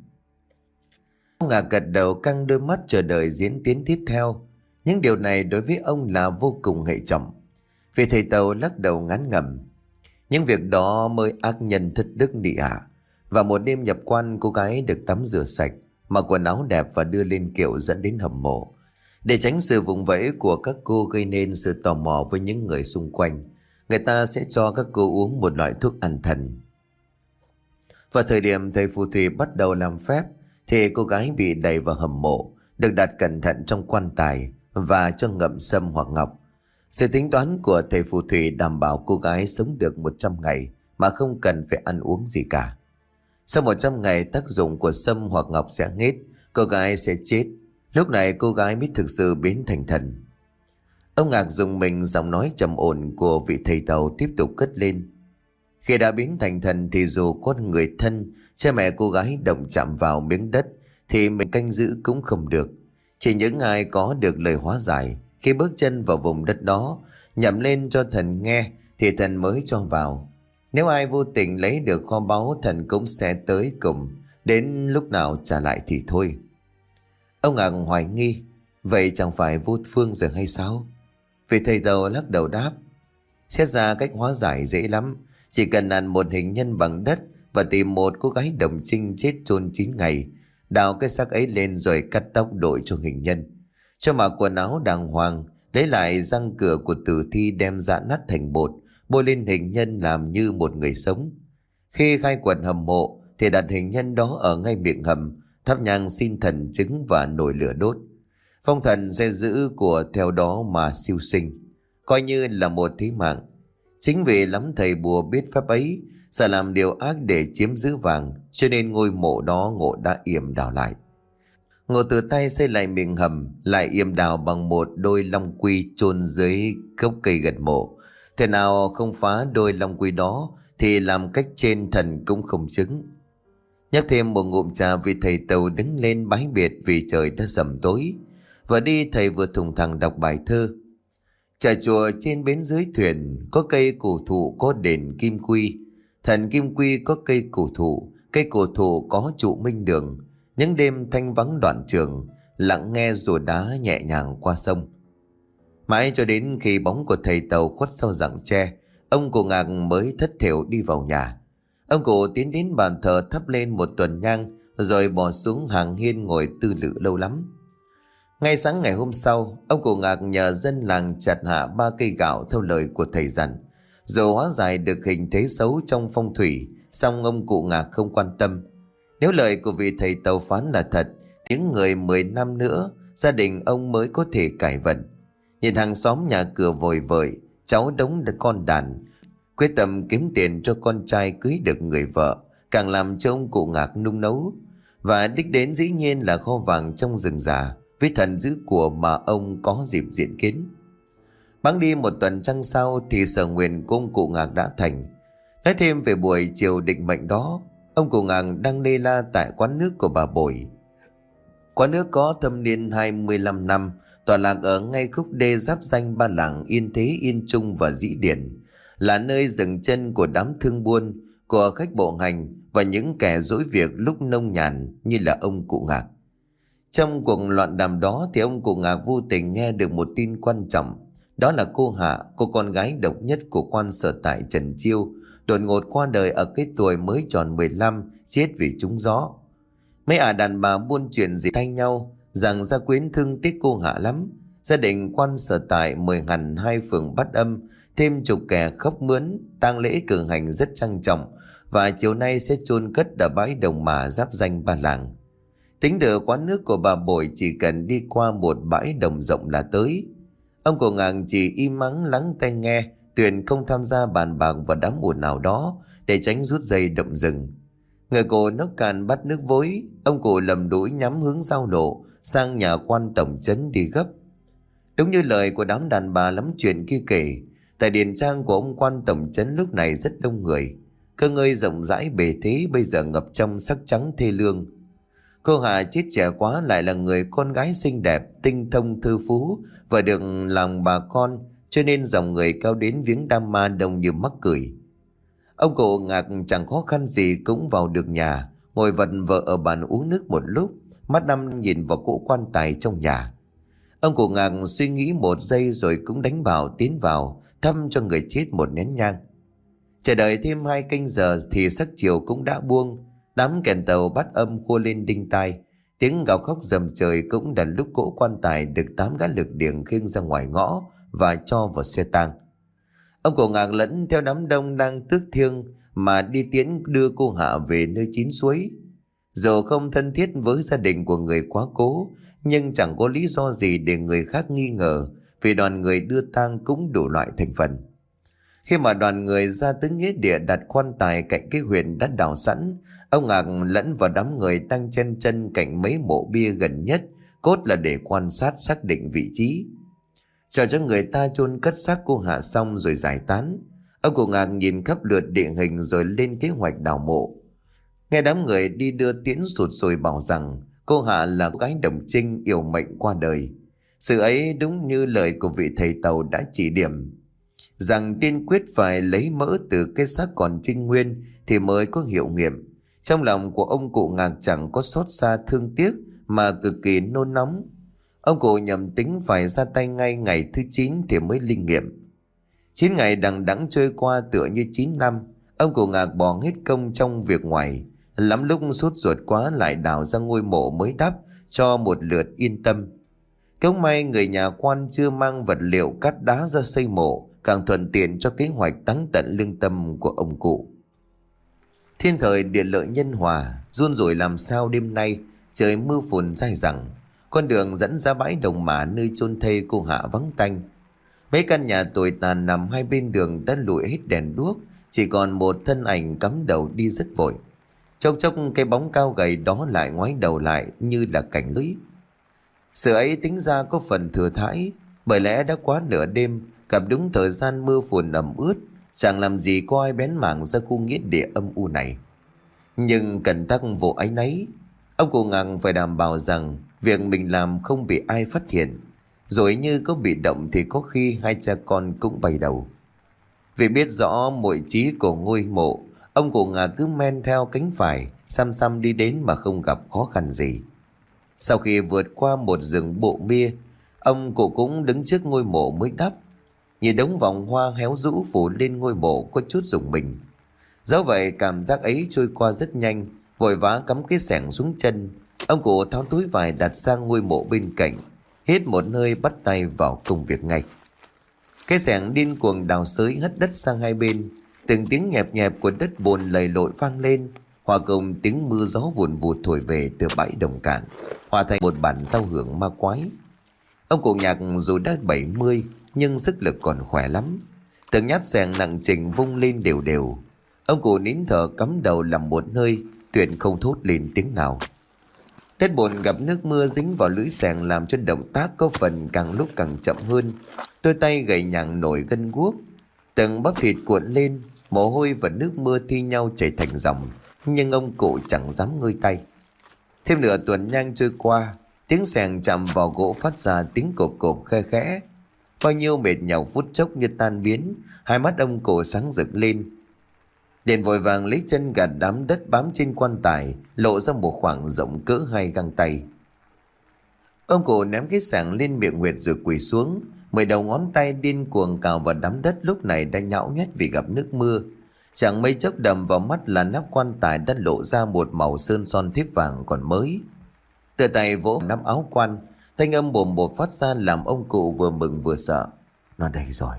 Ông Ngạc gật đầu, căng đôi mắt chờ đợi diễn tiến tiếp theo. Những điều này đối với ông là vô cùng hệ trọng. Vì thầy Tàu lắc đầu ngán ngẩm: "Những việc đó mới ác nhân thất đức đi ạ." Và một đêm nhập quan, cô gái được tắm rửa sạch, mặc quần áo đẹp và đưa lên kiệu dẫn đến hầm mộ. Để tránh sự vùng vẫy của các cô gây nên sự tò mò với những người xung quanh, người ta sẽ cho các cô uống một loại thuốc an thần. Vào thời điểm thầy phù thủy bắt đầu làm phép thì cô gái bị đẩy vào hầm mộ, được đặt cẩn thận trong quan tài và cho ngậm sâm hoặc ngọc. Sự tính toán của thầy phù thủy đảm bảo cô gái sống được 100 ngày mà không cần phải ăn uống gì cả. Sau 100 ngày, tác dụng của sâm hoặc ngọc sẽ hết, cô gái sẽ chết. Lúc này cô gái mới thực sự biến thành thần. Ông Ngạc dùng mình, giọng nói trầm ổn của vị thầy Tàu tiếp tục cất lên: "Khi đã biến thành thần thì dù con người thân, cha mẹ cô gái động chạm vào miếng đất thì mình canh giữ cũng không được. Chỉ những ai có được lời hóa giải, khi bước chân vào vùng đất đó, nhẩm lên cho thần nghe thì thần mới cho vào. Nếu ai vô tình lấy được kho báu, thần cũng sẽ tới cùng, đến lúc nào trả lại thì thôi." Ông Ngạc hoài nghi: "Vậy chẳng phải vô phương rồi hay sao?" Vị thầy Tàu lắc đầu đáp: "Xét ra cách hóa giải dễ lắm. Chỉ cần ăn một hình nhân bằng đất và tìm một cô gái đồng trinh chết chôn 9 ngày, đào cái xác ấy lên rồi cắt tóc đội cho hình nhân, cho mặc quần áo đàng hoàng, lấy lại răng cửa của tử thi đem giã nát thành bột, bôi lên hình nhân làm như một người sống. Khi khai quật hầm mộ thì đặt hình nhân đó ở ngay miệng hầm, thắp nhang xin thần chứng và nổi lửa đốt. Phong thần sẽ giữ của theo đó mà siêu sinh, coi như là một thí mạng. Chính vì lắm thầy bùa biết pháp ấy, sợ làm điều ác để chiếm giữ vàng, cho nên ngôi mộ đó Ngộ đã yểm đào lại. Ngộ tự tay xây lại miệng hầm, lại yểm đào bằng một đôi long quy chôn dưới gốc cây gần mộ. Thế nào không phá đôi long quy đó thì làm cách trên thần cũng không chứng." Nhấp thêm một ngụm trà, vì thầy Tàu đứng lên bái biệt vì trời đã sầm tối. Vừa đi thầy vừa thùng thẳng đọc bài thơ: "Trà chùa trên bến dưới thuyền, có cây cổ thụ có đền kim quy. Thần kim quy có cây cổ thụ có trụ minh đường. Những đêm thanh vắng đoạn trường, lặng nghe rùa đá nhẹ nhàng qua sông." Mãi cho đến khi bóng của thầy Tàu khuất sau rặng tre, ông cụ Ngạc mới thất thểu đi vào nhà. Ông cụ tiến đến bàn thờ thắp lên một tuần nhang, rồi bỏ xuống hàng hiên ngồi tư lự lâu lắm. Ngay sáng ngày hôm sau, ông cụ Ngạc nhờ dân làng chặt hạ 3 cây gạo theo lời của thầy dặn. Dù hóa giải được hình thế xấu trong phong thủy, song ông cụ Ngạc không quan tâm. Nếu lời của vị thầy tàu phán là thật, những người 10 năm nữa, gia đình ông mới có thể cải vận. Nhìn hàng xóm nhà cửa vội vợi, cháu đống con đàn, quyết tâm kiếm tiền cho con trai cưới được người vợ, càng làm cho ông cụ Ngạc nung nấu. Và đích đến dĩ nhiên là kho vàng trong rừng già, với thần giữ của mà ông có dịp diện kiến. Bẵng đi một tuần trăng sau thì sở nguyện của ông cụ Ngạc đã thành. Nói thêm về buổi chiều định mệnh đó, ông cụ Ngạc đang lê la tại quán nước của bà Bội. Quán nước có thâm niên 25 năm, tọa lạc ở ngay khúc đê giáp ranh 3 làng Yên Thế, Yên Trung và Dĩ Điển, là nơi dừng chân của đám thương buôn, của khách bộ hành và những kẻ dối việc lúc nông nhàn như là ông cụ Ngạc. Trong cuộc loạn đàm đó thì ông cụ Ngạc vô tình nghe được một tin quan trọng. Đó là cô Hạ, cô con gái độc nhất của quan sở tại Trần Chiêu, đột ngột qua đời ở cái tuổi mới tròn 15, chết vì trúng gió. Mấy đàn bà buôn chuyện gì thay nhau rằng gia quyến thương tiếc cô Hạ lắm. Gia đình quan sở tại mời hẳn 2 phường Bát Âm, thêm chục kẻ khóc mướn, tang lễ cử hành rất trang trọng, và chiều nay sẽ chôn cất ở bãi đồng mà giáp ranh 3 làng. Tính từ quán nước của bà Bội chỉ cần đi qua một bãi đồng rộng là tới. Ông cụ Ngạc chỉ im mắng lắng tai nghe, tuyển không tham gia bàn bạc và đám ồn nào đó để tránh rút dây động rừng. Người cụ nốc cạn bát nước vối, ông cụ lầm đũi nhắm hướng giao lộ sang nhà quan tổng trấn đi gấp. Đúng như lời của đám đàn bà lắm chuyện kia kể, tại điền trang của ông quan tổng trấn lúc này rất đông người. Cơ ngơi rộng rãi bề thế bây giờ ngập trong sắc trắng thê lương. Cô Hà chết trẻ quá, lại là người con gái xinh đẹp, tinh thông thư phú và được lòng bà con, cho nên dòng người cao đến viếng đam ma đông như mắc cười. Ông cụ Ngạc chẳng khó khăn gì cũng vào được nhà, ngồi vật vờ ở bàn uống nước một lúc, mắt năm nhìn vào cỗ quan tài trong nhà. Ông cụ Ngạc suy nghĩ một giây rồi cũng đánh bảo tiến vào thăm cho người chết một nén nhang. Chờ đợi thêm 2 canh giờ thì sắc chiều cũng đã buông. Đám kèn tàu Bát Âm khua lên đinh tai, tiếng gào khóc rầm trời cũng là lúc cỗ quan tài được 8 gã lực điềng khiêng ra ngoài ngõ và cho vào xe tang. Ông cụ Ngạc lẫn theo đám đông đang tước thiêng mà đi tiễn đưa cô Hạ về nơi chín suối. Dù không thân thiết với gia đình của người quá cố, nhưng chẳng có lý do gì để người khác nghi ngờ, vì đoàn người đưa tang cũng đủ loại thành phần. Khi mà đoàn người ra tới nghĩa địa đặt quan tài cạnh cái huyệt đã đào sẵn, ông Ngạc lẫn vào đám người đang chen chân cạnh mấy mộ bia gần nhất, cốt là để quan sát xác định vị trí. Chờ cho người ta chôn cất xác cô Hạ xong rồi giải tán, ông cụ Ngạc nhìn khắp lượt địa hình rồi lên kế hoạch đào mộ. Nghe đám người đi đưa tiễn sụt sùi bảo rằng cô Hạ là cô gái đồng trinh yêu mệnh qua đời. Sự ấy đúng như lời của vị thầy tàu đã chỉ điểm, rằng tiên quyết phải lấy mỡ từ cái xác còn trinh nguyên thì mới có hiệu nghiệm. Trong lòng của ông cụ Ngạc chẳng có xót xa thương tiếc mà cực kỳ nôn nóng. Ông cụ nhầm tính phải ra tay ngay ngày thứ 9 thì mới linh nghiệm. 9 ngày đằng đẵng trôi qua tựa như 9 năm. Ông cụ Ngạc bỏ hết công trong việc ngoài, lắm lúc sốt ruột quá lại đào ra ngôi mộ mới đắp cho một lượt yên tâm. Cũng may người nhà quan chưa mang vật liệu cắt đá ra xây mộ, càng thuận tiện cho kế hoạch táng tận lương tâm của ông cụ. Thiên thời địa lợi nhân hòa, run rủi làm sao đêm nay trời mưa phùn dai dẳng. Con đường dẫn ra bãi đồng mả nơi chôn thây cô Hạ vắng tanh. Mấy căn nhà tồi tàn nằm hai bên đường đã lụi hết đèn đuốc, chỉ còn một thân ảnh cắm đầu đi rất vội. Chốc chốc cái bóng cao gầy đó lại ngoái đầu lại như là cảnh giới. Sự ấy tính ra có phần thừa thãi, bởi lẽ đã quá nửa đêm, gặp đúng thời gian mưa phùn ẩm ướt, chẳng làm gì có ai bén mảng ra khu nghĩa địa âm u này. Nhưng cẩn tắc vô áy náy, ông cụ Ngạc phải đảm bảo rằng việc mình làm không bị ai phát hiện, rồi như có bị động thì có khi hai cha con cũng bay đầu. Vì biết rõ muội trí của ngôi mộ, ông cụ Ngạc cứ men theo cánh phải, xăm xăm đi đến mà không gặp khó khăn gì. Sau khi vượt qua một rừng bộ mia, ông cụ cũng đứng trước ngôi mộ mới đắp. Nhìn đống vòng hoa héo rũ phủ lên ngôi mộ có chút rùng mình. Dẫu vậy cảm giác ấy trôi qua rất nhanh, vội vã cắm cái xẻng xuống chân. Ông cụ tháo túi vải đặt sang ngôi mộ bên cạnh. hít một hơi bắt tay vào công việc ngay. Cái xẻng điên cuồng đào xới hất đất sang hai bên, từng tiếng nhẹp nhẹp của đất bùn lầy lội vang lên, hòa cùng tiếng mưa gió vùn vụt thổi về từ bãi đồng cạn, hòa thành một bản giao hưởng ma quái. Ông cụ Nhạc dù đã 70 nhưng sức lực còn khỏe lắm. Từng nhát xẻng nặng trịch vung lên đều đều. Ông cụ nín thở cắm đầu làm một hơi, tuyệt không thốt lên tiếng nào. Đất bùn gặp nước mưa dính vào lưỡi xẻng làm cho động tác có phần càng lúc càng chậm hơn. Đôi tay gầy nhằng nổi gân guốc, từng bắp thịt cuộn lên, mồ hôi và nước mưa thi nhau chảy thành dòng, nhưng ông cụ chẳng dám ngơi tay. Thêm nửa tuần nhang trôi qua, tiếng xẻng chạm vào gỗ phát ra tiếng cộp cộp khe khẽ. Bao nhiêu mệt nhọc phút chốc như tan biến, hai mắt ông cụ sáng rực lên. Liền vội vàng lấy chân gạt đám đất bám trên quan tài, lộ ra một khoảng rộng cỡ 2 găng tay. Ông cụ ném cái xẻng lên miệng huyệt rồi quỳ xuống, 10 đầu ngón tay điên cuồng cào vào đám đất lúc này đã nhão nhét vì gặp nước mưa. Chẳng mấy chốc đầm vào mắt là nắp quan tài đã lộ ra một màu sơn son thiếp vàng còn mới. Từ tay vỗ nắp áo quan, thanh âm bồm bột phát ra làm ông cụ vừa mừng vừa sợ. Nó đây rồi.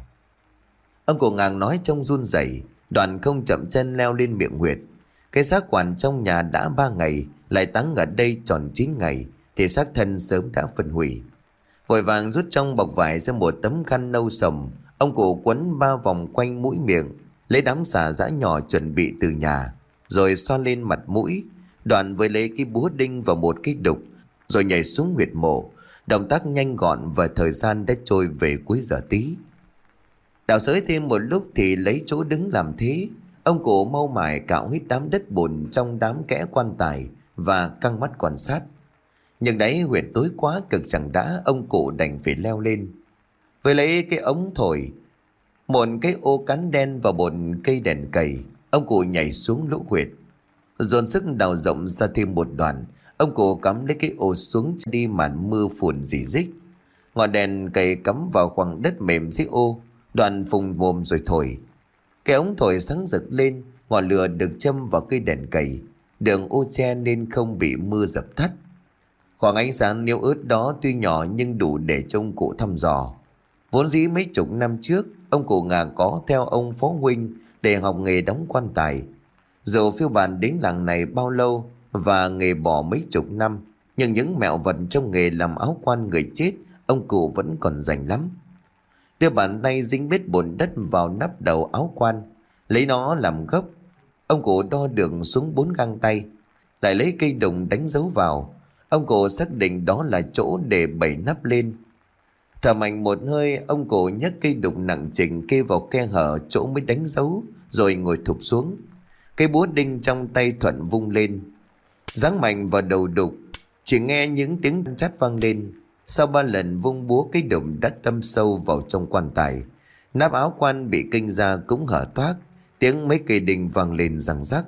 Ông cụ Ngàng nói trong run rẩy, đoạn không chậm chân leo lên miệng huyệt. Cái xác quản trong nhà đã 3 ngày, lại táng ở đây tròn 9 ngày, thì xác thân sớm đã phân hủy. Vội vàng rút trong bọc vải ra một tấm khăn nâu sầm, ông cụ quấn 3 vòng quanh mũi miệng, lấy đám xà giã nhỏ chuẩn bị từ nhà, rồi xoa lên mặt mũi, đoạn với lấy cái búa đinh và một cái đục, rồi nhảy xuống huyệt mộ. Động tác nhanh gọn và thời gian đã trôi về cuối giờ tí. Đào xới thêm một lúc thì lấy chỗ đứng làm thế. Ông cụ mau mải cạo hết đám đất bùn trong đám kẽ quan tài và căng mắt quan sát. Nhưng đáy huyệt tối quá cực chẳng đã, ông cụ đành phải leo lên. Với lấy cái ống thổi, một cái ô cán đen và một cây đèn cầy, ông cụ nhảy xuống lỗ huyệt. Dồn sức đào rộng ra thêm một đoạn, ông cụ cắm lấy cái ô xuống đi màn mưa phùn rỉ rích. Ngọn đèn cầy cắm vào khoảng đất mềm dưới ô, đoạn phùng mồm rồi thổi. Cái ống thổi sáng rực lên, ngọn lửa được châm vào cây đèn cầy, đường ô che nên không bị mưa dập tắt. Khoảng ánh sáng yếu ớt đó tuy nhỏ nhưng đủ để cho ông cụ thăm dò. Vốn dĩ mấy chục năm trước, ông cụ Ngà có theo ông Phó Huynh để học nghề đóng quan tài. Dù phiêu bạt đến làng này bao lâu và nghề bỏ mấy chục năm, nhưng những mẹo vật trong nghề làm áo quan người chết, ông cụ vẫn còn rành lắm. Đưa bàn tay dính bết bùn đất vào nắp đầu áo quan, lấy nó làm gốc. Ông cụ đo đường xuống 4 găng tay, lại lấy cây đồng đánh dấu vào. Ông cụ xác định đó là chỗ để bày nắp lên. Thở mạnh một hơi, ông cụ nhấc cây đục nặng trịch kê vào khe hở chỗ mới đánh dấu, rồi ngồi thụp xuống. Cây búa đinh trong tay thuận vung lên, giáng mạnh vào đầu đục, chỉ nghe những tiếng chát vang lên. Sau 3 lần vung búa, cây đục đã đâm sâu vào trong quan tài. Nắp áo quan bị kinh ra cũng hở toác, tiếng mấy cây đinh vang lên răng rắc.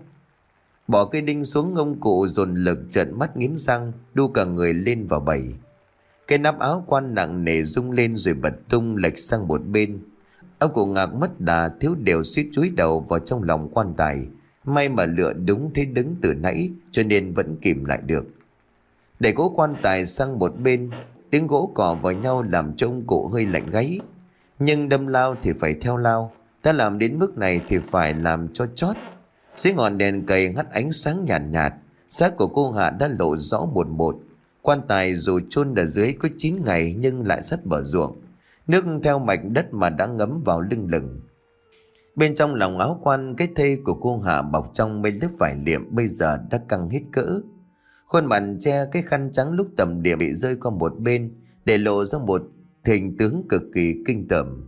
Bỏ cây đinh xuống, ông cụ dồn lực trợn mắt nghiến răng, đu cả người lên vào bầy. Cái nắp áo quan nặng nề rung lên rồi bật tung lệch sang một bên. Ông cụ Ngạc mất đà, thiếu đều suýt chúi đầu vào trong lòng quan tài. May mà lựa đúng thế đứng từ nãy cho nên vẫn kìm lại được. Đẩy gỗ quan tài sang một bên, tiếng gỗ cọ vào nhau làm cho ông cụ hơi lạnh gáy. Nhưng đâm lao thì phải theo lao, ta làm đến mức này thì phải làm cho chót. Dưới ngọn đèn cầy hắt ánh sáng nhàn nhạt, xác của cô Hạ đã lộ rõ một một. Quan tài dù chôn ở dưới có 9 ngày nhưng lại sát bờ ruộng, nước theo mạch đất mà đã ngấm vào lưng lửng. Bên trong lòng áo quan, cái thây của cô Hạ bọc trong mấy lớp vải liệm bây giờ đã căng hết cỡ. Khuôn mặt che cái khăn trắng lúc tầm điểm bị rơi qua một bên, để lộ ra một hình tướng cực kỳ kinh tởm.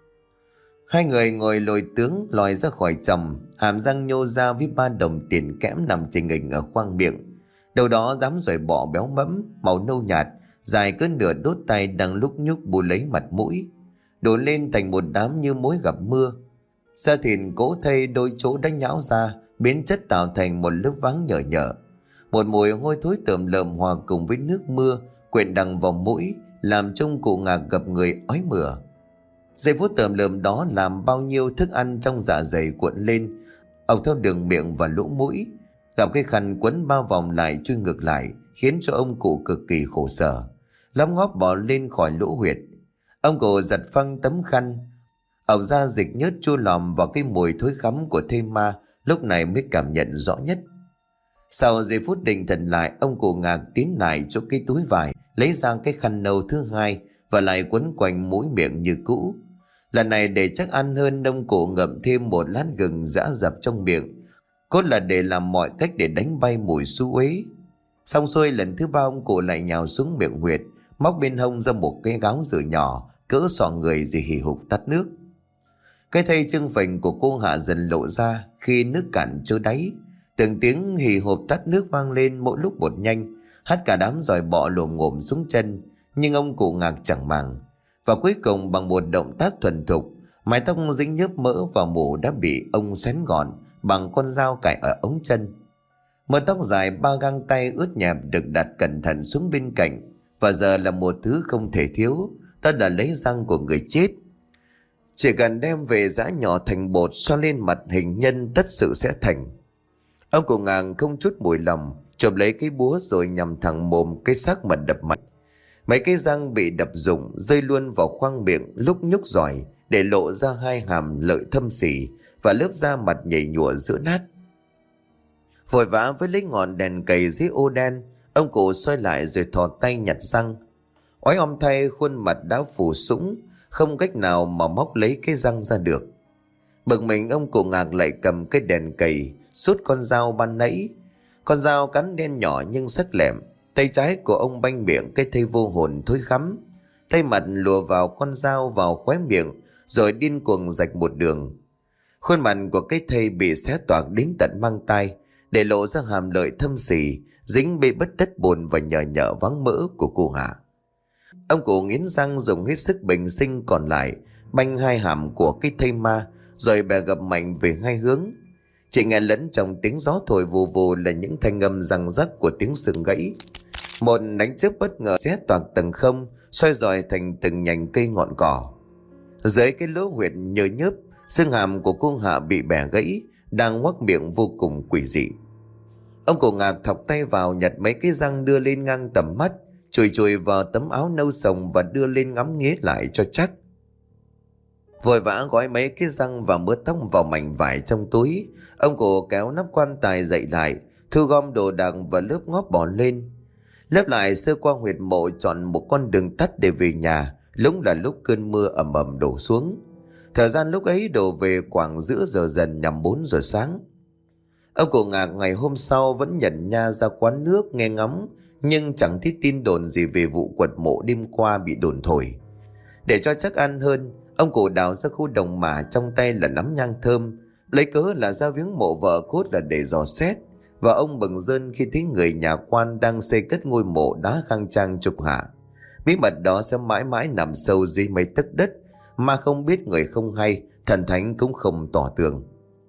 Hai người ngồi lồi tướng lòi ra khỏi chồng, hàm răng nhô ra với 3 đồng tiền kẽm nằm trình hình ở khoang miệng. Đầu đó đám rồi bọ béo mẫm, màu nâu nhạt, dài cỡ nửa đốt tay đang lúc nhúc bù lấy mặt mũi, đổ lên thành một đám như mối gặp mưa. Da thịt cố thây đôi chỗ đã nhão ra, biến chất tạo thành một lớp váng nhở nhở. Một mùi hôi thối tởm lợm hòa cùng với nước mưa quyện đằng vào mũi, làm trông cụ Ngạc gặp người ói mửa. Giây phút tởm lợm đó làm bao nhiêu thức ăn trong dạ dày cuộn lên, ọc theo đường miệng và lỗ mũi. Gặp cái khăn quấn bao vòng lại chui ngược lại, khiến cho ông cụ cực kỳ khổ sở. lóng ngóp bò lên khỏi lỗ huyệt. Ông cụ giật phăng tấm khăn, ọc ra dịch nhớt chua lòm vào cái mùi thối khắm của thây ma, lúc này mới cảm nhận rõ nhất. Sau giây phút định thần lại, ông cụ Ngạc tiến lại chỗ cái túi vải, lấy ra cái khăn nâu thứ hai và lại quấn quanh mũi miệng như cũ. Lần này để chắc ăn hơn, ông cụ ngậm thêm một lát gừng giã dập trong miệng, cốt là để làm mọi cách để đánh bay mùi xú uế. Xong xuôi lần thứ ba, ông cụ lại nhào xuống miệng huyệt, móc bên hông ra một cái gáo rửa nhỏ cỡ xỏ người rồi hì hục tắt nước. Cái thây trưng phình của cô Hạ dần lộ ra khi nước cạn trơ đáy. Từng tiếng hì hục tắt nước vang lên mỗi lúc một nhanh, hắt cả đám giòi bọ lồm ngồm xuống chân. Nhưng ông cụ Ngạc chẳng màng, và cuối cùng bằng một động tác thuần thục, mái tóc dính nhớp mỡ và mủ đã bị ông xén gọn bằng con dao cạy ở ống chân. Mớ tóc dài 3 găng tay ướt nhẹp được đặt cẩn thận xuống bên cạnh, và giờ là một thứ không thể thiếu, đó là lấy răng của người chết. Chỉ cần đem về giã nhỏ thành bột, cho lên mặt hình nhân, tất sự sẽ thành. Ông cụ Ngạc không chút mùi lòng, chộp lấy cái búa rồi nhằm thẳng mồm cái xác mà đập mạnh. Mấy cái răng bị đập rụng rơi luôn vào khoang miệng lúc nhúc giỏi, để lộ ra hai hàm lợi thâm sỉ và lớp da mặt nhầy nhụa giữa nát. Vội vã với lấy ngọn đèn cầy dưới ô đen, ông cụ xoay lại rồi thò tay nhặt răng. Oái om thay, khuôn mặt đã phủ sũng, không cách nào mà móc lấy cái răng ra được. Bực mình, ông cụ Ngạc lại cầm cái đèn cầy sút con dao ban nãy. Con dao cắn đen nhỏ nhưng sắc lẹm. Tay trái của ông banh miệng cái thây vô hồn thối khắm, tay mặt lùa vào con dao vào khóe miệng rồi điên cuồng rạch một đường. Khuôn mặt của cái thây bị xé toạc đến tận mang tai, để lộ ra hàm lợi thâm sỉ dính bê bết đất bùn và nhờ nhợ váng mỡ của cô Hạ. Ông cụ nghiến răng dùng hết sức bình sinh còn lại, banh hai hàm của cái thây ma rồi bè gập mạnh về hai hướng. Chỉ nghe lẫn trong tiếng gió thổi vù vù là những thanh âm răng rắc của tiếng xương gãy. Một đánh chớp bất ngờ xé toạc tầng không, xoay dòi thành từng nhành cây ngọn cỏ. Dưới cái lỗ huyệt nhờ nhớp, xương hàm của cô Hạ bị bẻ gãy, đang ngoác miệng vô cùng quỷ dị. Ông cụ Ngạc thọc tay vào nhặt mấy cái răng đưa lên ngang tầm mắt, chùi chùi vào tấm áo nâu sồng và đưa lên ngắm nghía lại cho chắc. Vội vã gói mấy cái răng và mớ tóc vào mảnh vải trong túi, ông cụ kéo nắp quan tài dậy lại, thu gom đồ đạc và lớp ngóp bỏ lên. Lấp lại sơ qua huyệt mộ, chọn một con đường tắt để về nhà. Lúc là lúc cơn mưa ầm ầm đổ xuống. Thời gian lúc ấy đổ về khoảng giữa giờ dần nhằm 4 giờ sáng. Ông cụ Ngạc ngày hôm sau vẫn nhận nha ra quán nước nghe ngóng, nhưng chẳng thấy tin đồn gì về vụ quật mộ đêm qua bị đồn thổi. Để cho chắc ăn hơn, ông cụ đào ra khu đồng mà trong tay là nắm nhang thơm, lấy cớ là ra viếng mộ vợ cốt là để dò xét. Và ông bừng rơn khi thấy người nhà quan đang xây cất ngôi mộ đá khang trang cho Hạ. Bí mật đó sẽ mãi mãi nằm sâu dưới mấy tấc đất, mà không biết người không hay, thần thánh cũng không tỏ tường.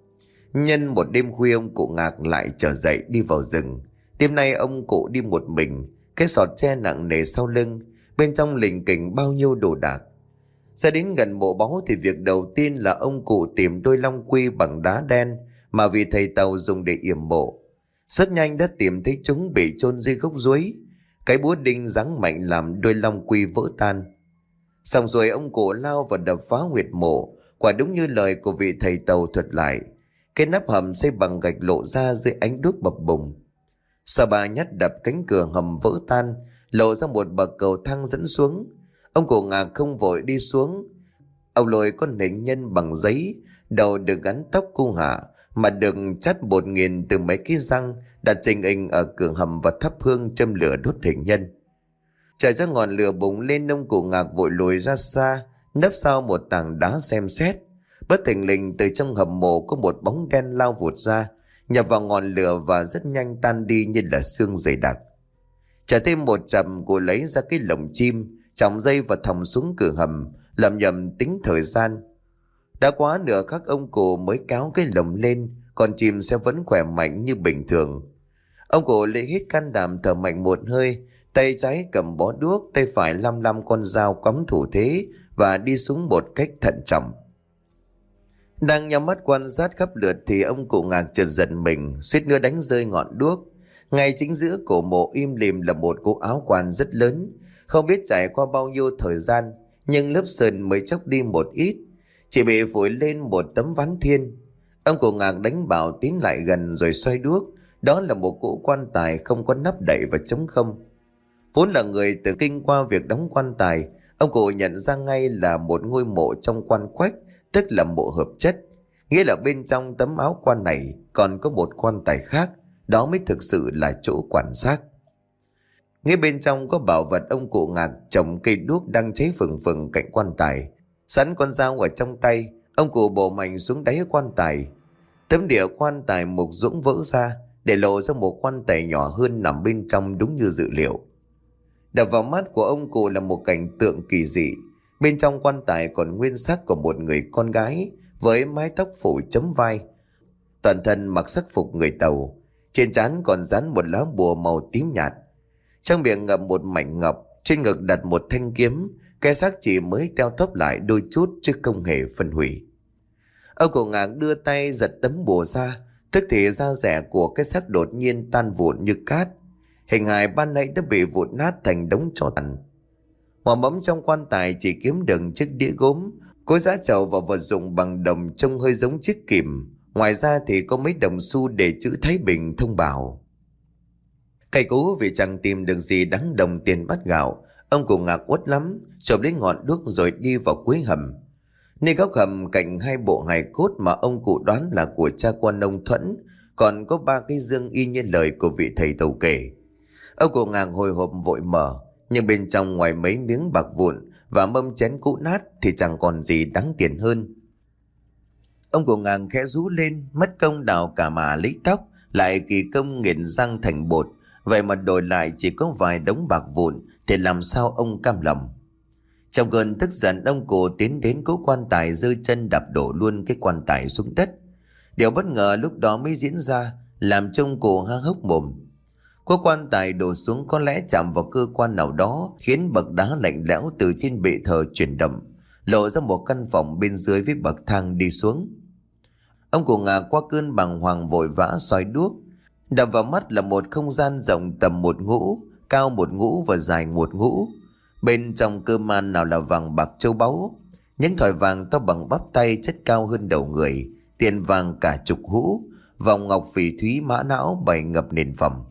Nhân một đêm khuya, ông cụ Ngạc lại trở dậy đi vào rừng. Đêm nay ông cụ đi một mình, cái sọt tre nặng nề sau lưng, bên trong lình kình bao nhiêu đồ đạc. Ra đến gần mộ báu thì việc đầu tiên là ông cụ tìm đôi long quy bằng đá đen mà vị thầy Tàu dùng để yểm mộ. Rất nhanh đã tìm thấy chúng bị chôn dưới gốc duối. Cái búa đinh giáng mạnh làm đôi long quy vỡ tan. Xong rồi ông cụ lao vào đập phá huyệt mộ. Quả đúng như lời của vị thầy Tàu thuật lại, cái nắp hầm xây bằng gạch lộ ra dưới ánh đuốc bập bùng. Sau 3 nhát đập, cánh cửa hầm vỡ tan, lộ ra một bậc cầu thang dẫn xuống. Ông cụ Ngạc không vội đi xuống. Ông lôi con hình nhân bằng giấy, đầu được gắn tóc cô Hạ, mà được chắt bột nghiền từ mấy cái răng, đặt trình hình ở cửa hầm và thắp hương châm lửa đốt hình nhân. Chờ cho ngọn lửa bùng lên, ông cụ Ngạc vội lùi ra xa, nấp sau một tảng đá xem xét. Bất thình lình từ trong hầm mộ có một bóng đen lao vụt ra, nhập vào ngọn lửa và rất nhanh tan đi như là xương dày đặc. Chờ thêm một chậm, cụ lấy ra cái lồng chim, chòng dây và thòng xuống cửa hầm, lầm nhầm tính thời gian. Đã quá nửa khắc ông cụ mới kéo cái lồng lên, con chim sẽ vẫn khỏe mạnh như bình thường. Ông cụ lấy hết can đảm thở mạnh một hơi, tay trái cầm bó đuốc, tay phải lăm lăm con dao cắm thủ thế và đi xuống một cách thận trọng. Đang nhắm mắt quan sát khắp lượt thì ông cụ Ngạc chợt giật mình, suýt nữa đánh rơi ngọn đuốc. Ngay chính giữa cổ mộ im lìm là một cỗ áo quan rất lớn. Không biết trải qua bao nhiêu thời gian, nhưng lớp sơn mới chóc đi một ít, chỉ bị phủi lên một tấm ván thiên. Ông cụ Ngạc đánh bảo tiến lại gần rồi xoay đuốc. Đó là một cỗ quan tài không có nắp đậy và trống không. Vốn là người tự kinh qua việc đóng quan tài, ông cụ nhận ra ngay là một ngôi mộ trong quan quách, tức là mộ hợp chất. Nghĩa là bên trong tấm áo quan này còn có một quan tài khác, đó mới thực sự là chỗ quản xác. Ngay bên trong có bảo vật, ông cụ Ngạc trồng cây đuốc đang cháy phừng phừng cạnh quan tài. Sẵn con dao ở trong tay, ông cụ bổ mạnh xuống đáy quan tài. Tấm địa quan tài mục dũng vỡ ra, để lộ ra một quan tài nhỏ hơn nằm bên trong đúng như dự liệu. Đập vào mắt của ông cụ là một cảnh tượng kỳ dị. Bên trong quan tài còn nguyên xác của một người con gái với mái tóc phủ chấm vai, toàn thân mặc sắc phục người Tàu. Trên trán còn dán một lá bùa màu tím nhạt. Trong miệng ngậm một mảnh ngọc, trên ngực đặt một thanh kiếm. Cái xác chỉ mới teo tóp lại đôi chút chứ không hề phân hủy. Ông cụ Ngạc đưa tay giật tấm bùa ra, tức thì da rẻ của cái xác đột nhiên tan vụn như cát. Hình hài ban nãy đã bị vụn nát thành đống tro tàn. Mỏ mẫm trong quan tài chỉ kiếm được chiếc đĩa gốm, cối giã chầu và vật dụng bằng đồng trông hơi giống chiếc kìm. Ngoài ra thì có mấy đồng xu để chữ Thái Bình thông bảo. Cay cú vì chẳng tìm được gì đáng đồng tiền bát gạo, ông cụ Ngạc uất lắm, chộp lấy ngọn đuốc rồi đi vào cuối hầm. Nơi góc hầm cạnh hai bộ hài cốt mà ông cụ đoán là của cha quan ông Thuẫn, còn có 3 cái dương y như lời của vị thầy Tàu kể. Ông cụ Ngạc hồi hộp vội mở, nhưng bên trong ngoài mấy miếng bạc vụn và mâm chén cũ nát thì chẳng còn gì đáng tiền hơn. Ông cụ Ngạc khẽ rú lên, mất công đào cả mà lấy tóc, lại kỳ công nghiền răng thành bột, vậy mà đổi lại chỉ có vài đống bạc vụn thì làm sao ông cam lòng. Trong cơn tức giận, ông cụ tiến đến cố quan tài, giơ chân đạp đổ luôn cái quan tài xuống đất. Điều bất ngờ lúc đó mới diễn ra, làm trông cụ há hốc mồm. Cố quan tài đổ xuống có lẽ chạm vào cơ quan nào đó, khiến bậc đá lạnh lẽo từ trên bệ thờ chuyển động, lộ ra một căn phòng bên dưới với bậc thang đi xuống. Ông cụ Ngạc qua cơn bàng hoàng vội vã soi đuốc. Đập vào mắt là một không gian rộng tầm 1 ngũ, cao 1 ngũ và dài 1 ngũ. Bên trong cơ man nào là vàng bạc châu báu, những thỏi vàng to bằng bắp tay chất cao hơn đầu người, tiền vàng cả chục hũ, vòng ngọc phỉ thúy mã não bày ngập nền phòng.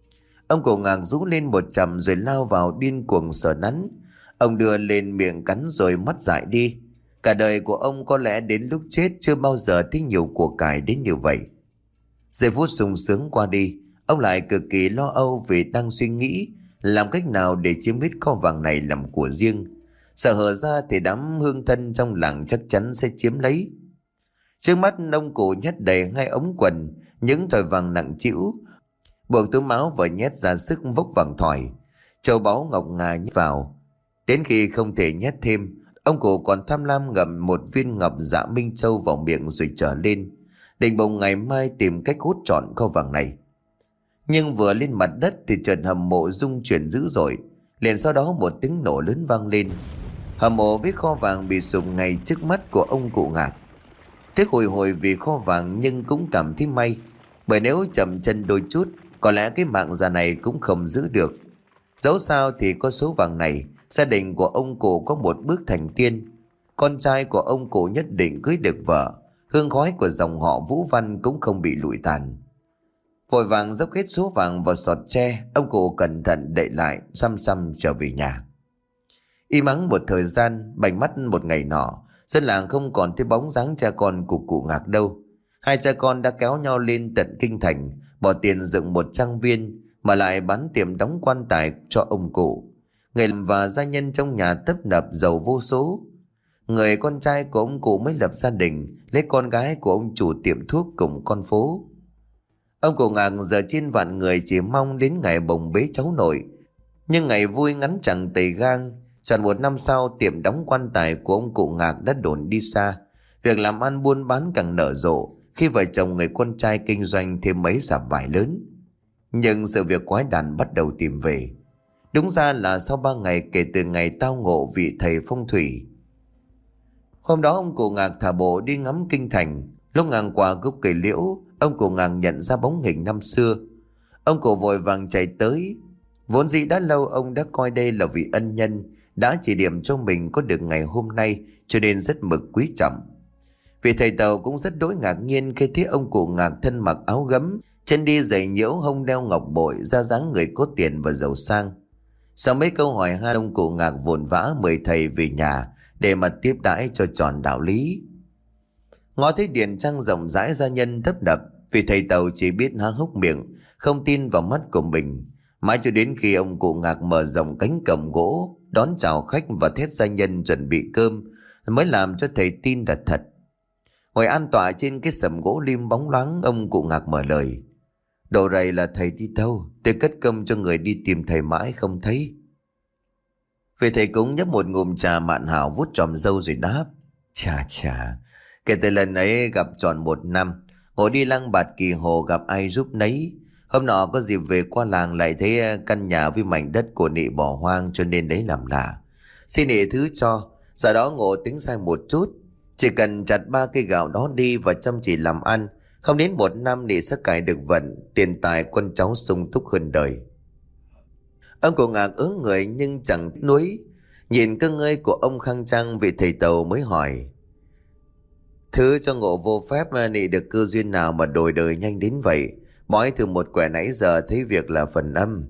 Ông cụ Ngạc rú lên một trầm rồi lao vào điên cuồng sờ nắn. Ông đưa lên miệng cắn rồi mắt dại đi. Cả đời của ông có lẽ đến lúc chết chưa bao giờ thấy nhiều của cải đến như vậy. Giây phút sung sướng qua đi, ông lại cực kỳ lo âu vì đang suy nghĩ làm cách nào để chiếm hết kho vàng này làm của riêng. Sợ hở ra thì đám hương thân trong làng chắc chắn sẽ chiếm lấy. Trước mắt ông cụ nhét đầy 2 ống quần những thỏi vàng nặng trĩu, buộc túi áo và nhét ra sức vốc vàng thỏi, châu báu ngọc ngà nhét vào. Đến khi không thể nhét thêm, ông cụ còn tham lam ngậm một viên ngọc dạ minh châu vào miệng rồi trở lên, định bụng ngày mai tìm cách hút trọn kho vàng này. Nhưng vừa lên mặt đất thì chợt hầm mộ rung chuyển dữ dội, liền sau đó một tiếng nổ lớn vang lên. Hầm mộ với kho vàng bị sụp ngay trước mắt của ông cụ Ngạc. Tiếc hồi hồi vì kho vàng nhưng cũng cảm thấy may, bởi nếu chậm chân đôi chút có lẽ cái mạng già này cũng không giữ được. Dẫu sao thì có số vàng này, gia đình của ông cụ có một bước thành tiên. Con trai của ông cụ nhất định cưới được vợ, hương khói của dòng họ Vũ Văn cũng không bị lụi tàn. Vội vàng dốc hết số vàng vào sọt tre, ông cụ cẩn thận đậy lại, xăm xăm trở về nhà. Im ắng một thời gian, bành mắt một ngày nọ, dân làng không còn thấy bóng dáng cha con của cụ Ngạc đâu. 2 cha con đã kéo nhau lên tận kinh thành, bỏ tiền dựng một trang viên, mà lại bán tiệm đóng quan tài cho ông cụ. Người làm và gia nhân trong nhà tấp nập giàu vô số. Người con trai của ông cụ mới lập gia đình, lấy con gái của ông chủ tiệm thuốc cùng con phố. Ông cụ Ngạc giờ trên vạn người chỉ mong đến ngày bồng bế cháu nội. Nhưng ngày vui ngắn chẳng tầy gang, tròn 1 năm sau tiệm đóng quan tài của ông cụ Ngạc đã đồn đi xa. Việc làm ăn buôn bán càng nở rộ khi vợ chồng người con trai kinh doanh thêm mấy sạp vải lớn. Nhưng sự việc quái đản bắt đầu tìm về. Đúng ra là sau 3 ngày kể từ ngày tao ngộ vị thầy phong thủy. Hôm đó ông cụ Ngạc thả bộ đi ngắm kinh thành. Lúc ngang qua gốc cây liễu, ông cụ Ngạc nhận ra bóng hình năm xưa. Ông cụ vội vàng chạy tới. Vốn dĩ đã lâu ông đã coi đây là vị ân nhân đã chỉ điểm cho mình có được ngày hôm nay, cho nên rất mực quý trọng. Vị thầy Tàu cũng rất đỗi ngạc nhiên khi thấy ông cụ Ngạc thân mặc áo gấm, chân đi giày nhiễu, hông đeo ngọc bội, ra dáng người có tiền và giàu sang. Sau mấy câu hỏi han, ông cụ Ngạc vội vã mời thầy về nhà để mà tiếp đãi cho tròn đạo lý. Ngó thấy điền trang rộng rãi, gia nhân tấp nập, vị thầy Tàu chỉ biết há hốc miệng, không tin vào mắt của mình. Mãi cho đến khi ông cụ Ngạc mở rộng cánh cổng gỗ đón chào khách và thét gia nhân chuẩn bị cơm, mới làm cho thầy tin là thật. Ngồi an tọa trên cái sầm gỗ lim bóng loáng, ông cụ Ngạc mở lời: "Đồ rày là thầy đi đâu? Tôi cất công cho người đi tìm thầy mãi không thấy." Vị thầy cũng nhấp một ngụm trà mạn hảo, vuốt chòm râu rồi đáp: "Chà chà, kể từ lần ấy gặp tròn 1 năm, ngồi đi lăng bạt Kỳ Hồ gặp ai giúp nấy. Hôm nọ có dịp về qua làng lại thấy căn nhà với mảnh đất của nị bỏ hoang, cho nên đấy làm lạ. Xin nị thứ cho, giờ đó ngộ tính sai một chút. Chỉ cần chặt 3 cây gạo đó đi và chăm chỉ làm ăn, không đến 1 năm nị sẽ cải được vận, tiền tài con cháu sung túc hơn đời." Ông cụ Ngạc ớ người nhưng chẳng nuối. Nhìn cơ ngơi của ông khang trang, vị thầy Tàu mới hỏi: "Thứ cho ngộ vô phép nị được cơ duyên nào mà đổi đời nhanh đến vậy? Bói từ một quẻ nãy giờ thấy việc là phần âm."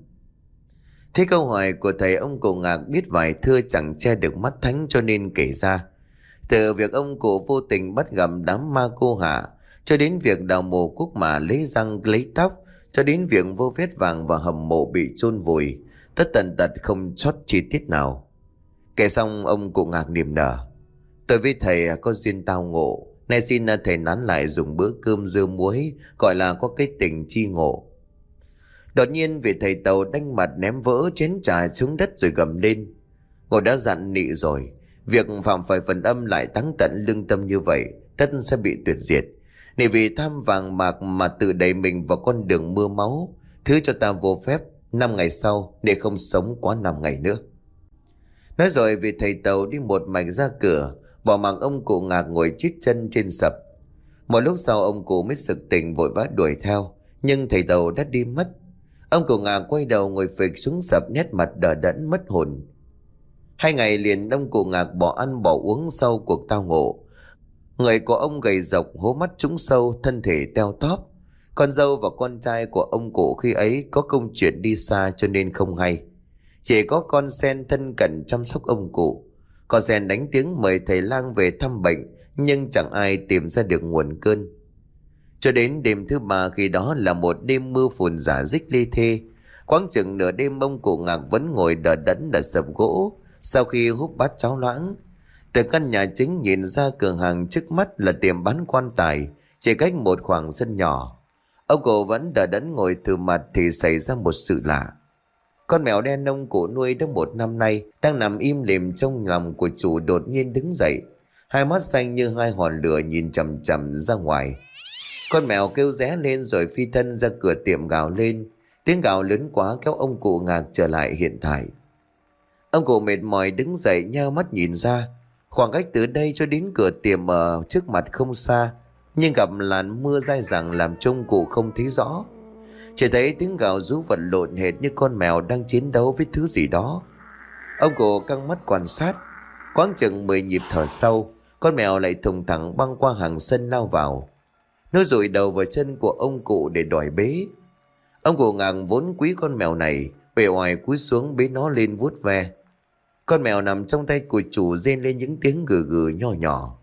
Thế câu hỏi của thầy, ông cụ Ngạc biết vài thưa chẳng che được mắt thánh, cho nên kể ra. Từ việc ông cụ vô tình bắt gặp đám ma cô hạ, cho đến việc đào mồ cuốc mả lấy răng lấy tóc, cho đến việc vô vết vàng và hầm mộ bị chôn vùi, tất tần tật không sót chi tiết nào. Kể xong ông cụ Ngạc niềm nở: "Tôi với thầy có duyên tao ngộ, nay xin thầy nán lại dùng bữa cơm dưa muối, gọi là có cái tình chi ngộ." Đột nhiên vị thầy Tàu đanh mặt ném vỡ chén trà xuống đất rồi gầm lên: "Ngộ đã dặn nị rồi, việc phạm phải phần âm lại táng tận lương tâm như vậy, tất sẽ bị tuyệt diệt. Nị vì tham vàng mạc mà tự đẩy mình vào con đường mưa máu, thứ cho ta vô phép, 5 ngày sau để không sống quá 5 ngày nữa." Nói rồi vị thầy Tàu đi một mạch ra cửa, bỏ mặc ông cụ Ngạc ngồi chít chân trên sập. Một lúc sau ông cụ mới sực tỉnh, vội vã đuổi theo, nhưng thầy Tàu đã đi mất. Ông cụ Ngạc quay đầu ngồi phịch xuống sập, nét mặt đờ đẫn mất hồn. 2 ngày liền ông cụ Ngạc bỏ ăn bỏ uống sau cuộc tao ngộ. Người của ông gầy rộc, hố mắt trũng sâu, thân thể teo tóp. Con dâu và con trai của ông cụ khi ấy có công chuyện đi xa cho nên không hay. Chỉ có con sen thân cận chăm sóc ông cụ. Con sen đánh tiếng mời thầy lang về thăm bệnh, nhưng chẳng ai tìm ra được nguồn cơn. Cho đến đêm thứ 3, khi đó là một đêm mưa phùn rả rích lê thê, khoảng chừng nửa đêm ông cụ Ngạc vẫn ngồi đờ đẫn ở sập gỗ sau khi húp bát cháo loãng. Từ căn nhà chính nhìn ra cửa hàng trước mắt là tiệm bán quan tài, chỉ cách một khoảng sân nhỏ. Ông cụ vẫn đờ đẫn ngồi thừ mặt thì xảy ra một sự lạ. Con mèo đen ông cụ nuôi đã 1 năm nay, đang nằm im lìm trong lòng của chủ, đột nhiên đứng dậy, hai mắt xanh như 2 hòn lửa nhìn chằm chằm ra ngoài. Con mèo kêu ré lên rồi phi thân ra cửa tiệm gào lên. Tiếng gào lớn quá kéo ông cụ Ngạc trở lại hiện tại. Ông cụ mệt mỏi đứng dậy, nheo mắt nhìn ra. Khoảng cách từ đây cho đến cửa tiệm ở trước mặt không xa, nhưng gặp làn mưa dai dẳng làm trông cụ không thấy rõ. Chỉ thấy tiếng gào rú vật lộn hệt như con mèo đang chiến đấu với thứ gì đó. Ông cụ căng mắt quan sát. Khoảng chừng 10 nhịp thở sau, con mèo lại thùng thẳng băng qua hàng sân lao vào. Nó dụi đầu vào chân của ông cụ để đòi bế. Ông cụ Ngạc vốn quý con mèo này, bề ngoài cúi xuống bế nó lên vuốt ve. Con mèo nằm trong tay của chủ rên lên những tiếng gừ gừ nhỏ nhỏ.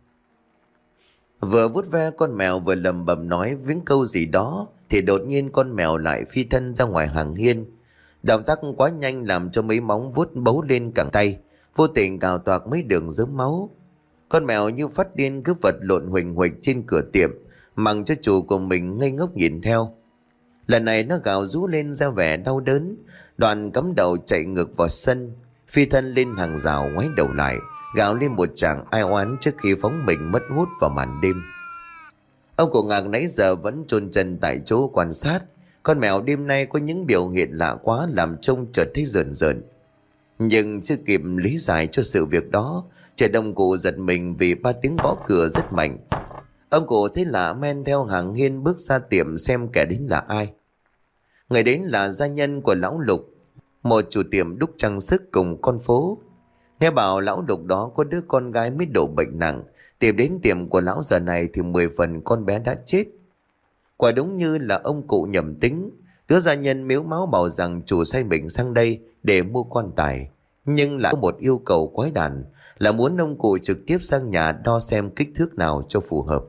Vừa vuốt ve con mèo vừa lầm bầm nói viếng câu gì đó, thì đột nhiên con mèo lại phi thân ra ngoài hàng hiên. Động tác quá nhanh làm cho mấy móng vuốt bấu lên cẳng tay, vô tình cào toạc mấy đường rớm máu. Con mèo như phát điên cứ vật lộn huỳnh huỳnh trên cửa tiệm, mặc cho chủ của mình ngây ngốc nhìn theo. Lần này nó gào rú lên ra vẻ đau đớn, đoạn cắm đầu chạy ngược vào sân, phi thân lên hàng rào, ngoái đầu lại gào lên một tràng ai oán trước khi phóng mình mất hút vào màn đêm. Ông cụ Ngạc nãy giờ vẫn chôn chân tại chỗ quan sát. Con mèo đêm nay có những biểu hiện lạ quá làm trông chợt thấy rợn rợn. Nhưng chưa kịp lý giải cho sự việc đó, trẻ đông cụ giật mình vì 3 tiếng gõ cửa rất mạnh. Ông cụ thấy lạ men theo hàng hiên bước ra tiệm xem kẻ đến là ai. Người đến là gia nhân của lão Lục, một chủ tiệm đúc trang sức cùng con phố. Nghe bảo lão Lục đó có đứa con gái mới đổ bệnh nặng, tìm đến tiệm của lão giờ này thì 10 phần con bé đã chết. Quả đúng như là ông cụ nhầm tính, đứa gia nhân mếu máo bảo rằng chủ sai mình sang đây để mua quan tài, nhưng lại có một yêu cầu quái đản là muốn ông cụ trực tiếp sang nhà đo xem kích thước nào cho phù hợp.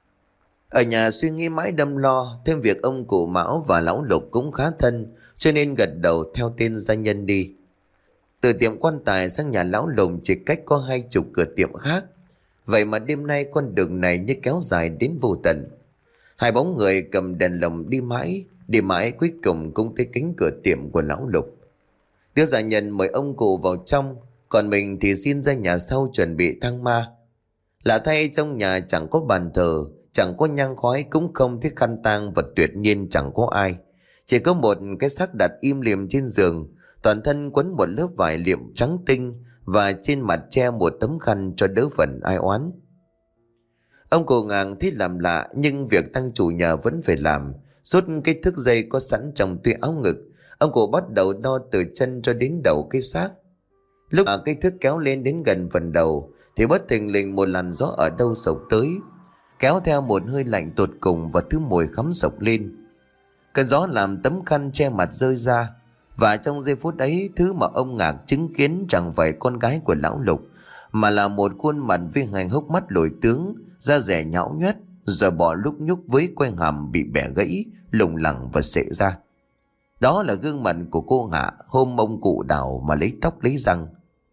Ở nhà suy nghĩ mãi đâm lo, thêm việc ông cụ Mão và lão Lục cũng khá thân, cho nên gật đầu theo tên gia nhân đi. Từ tiệm quan tài sang nhà lão Lục chỉ cách có 20 cửa tiệm khác, vậy mà đêm nay con đường này như kéo dài đến vô tận. Hai bóng người cầm đèn lồng đi mãi cuối cùng cũng tới cánh cửa tiệm của lão Lục. Đứa gia nhân mời ông cụ vào trong, còn mình thì xin ra nhà sau chuẩn bị thang ma. Lạ thay trong nhà chẳng có bàn thờ, chẳng có nhang khói, cũng không thấy khăn tang, và tuyệt nhiên chẳng có ai. Chỉ có một cái xác đặt im lìm trên giường, toàn thân quấn một lớp vải liệm trắng tinh và trên mặt che một tấm khăn cho đỡ phần ai oán. Ông cụ ngàng thấy làm lạ, nhưng việc tăng chủ nhà vẫn phải làm. Rút cái thước dây có sẵn trong túi áo ngực, ông cụ bắt đầu đo từ chân cho đến đầu cái xác. Lúc cái thước kéo lên đến gần phần đầu thì bất thình lình một làn gió ở đâu sộc tới, kéo theo một hơi lạnh tột cùng và thứ mùi khắm sộc lên. Cơn gió làm tấm khăn che mặt rơi ra, và trong giây phút ấy, thứ mà ông ngạc chứng kiến chẳng phải con gái của lão Lục, mà là một khuôn mặt với hai hốc mắt lồi tướng, da dẻ nhão nhoét, rồi bỏ lúc nhúc với quai hàm bị bẻ gãy, lủng lẳng và xệ ra. Đó là gương mặt của cô Hạ hôm ông cụ đào mà lấy tóc lấy răng.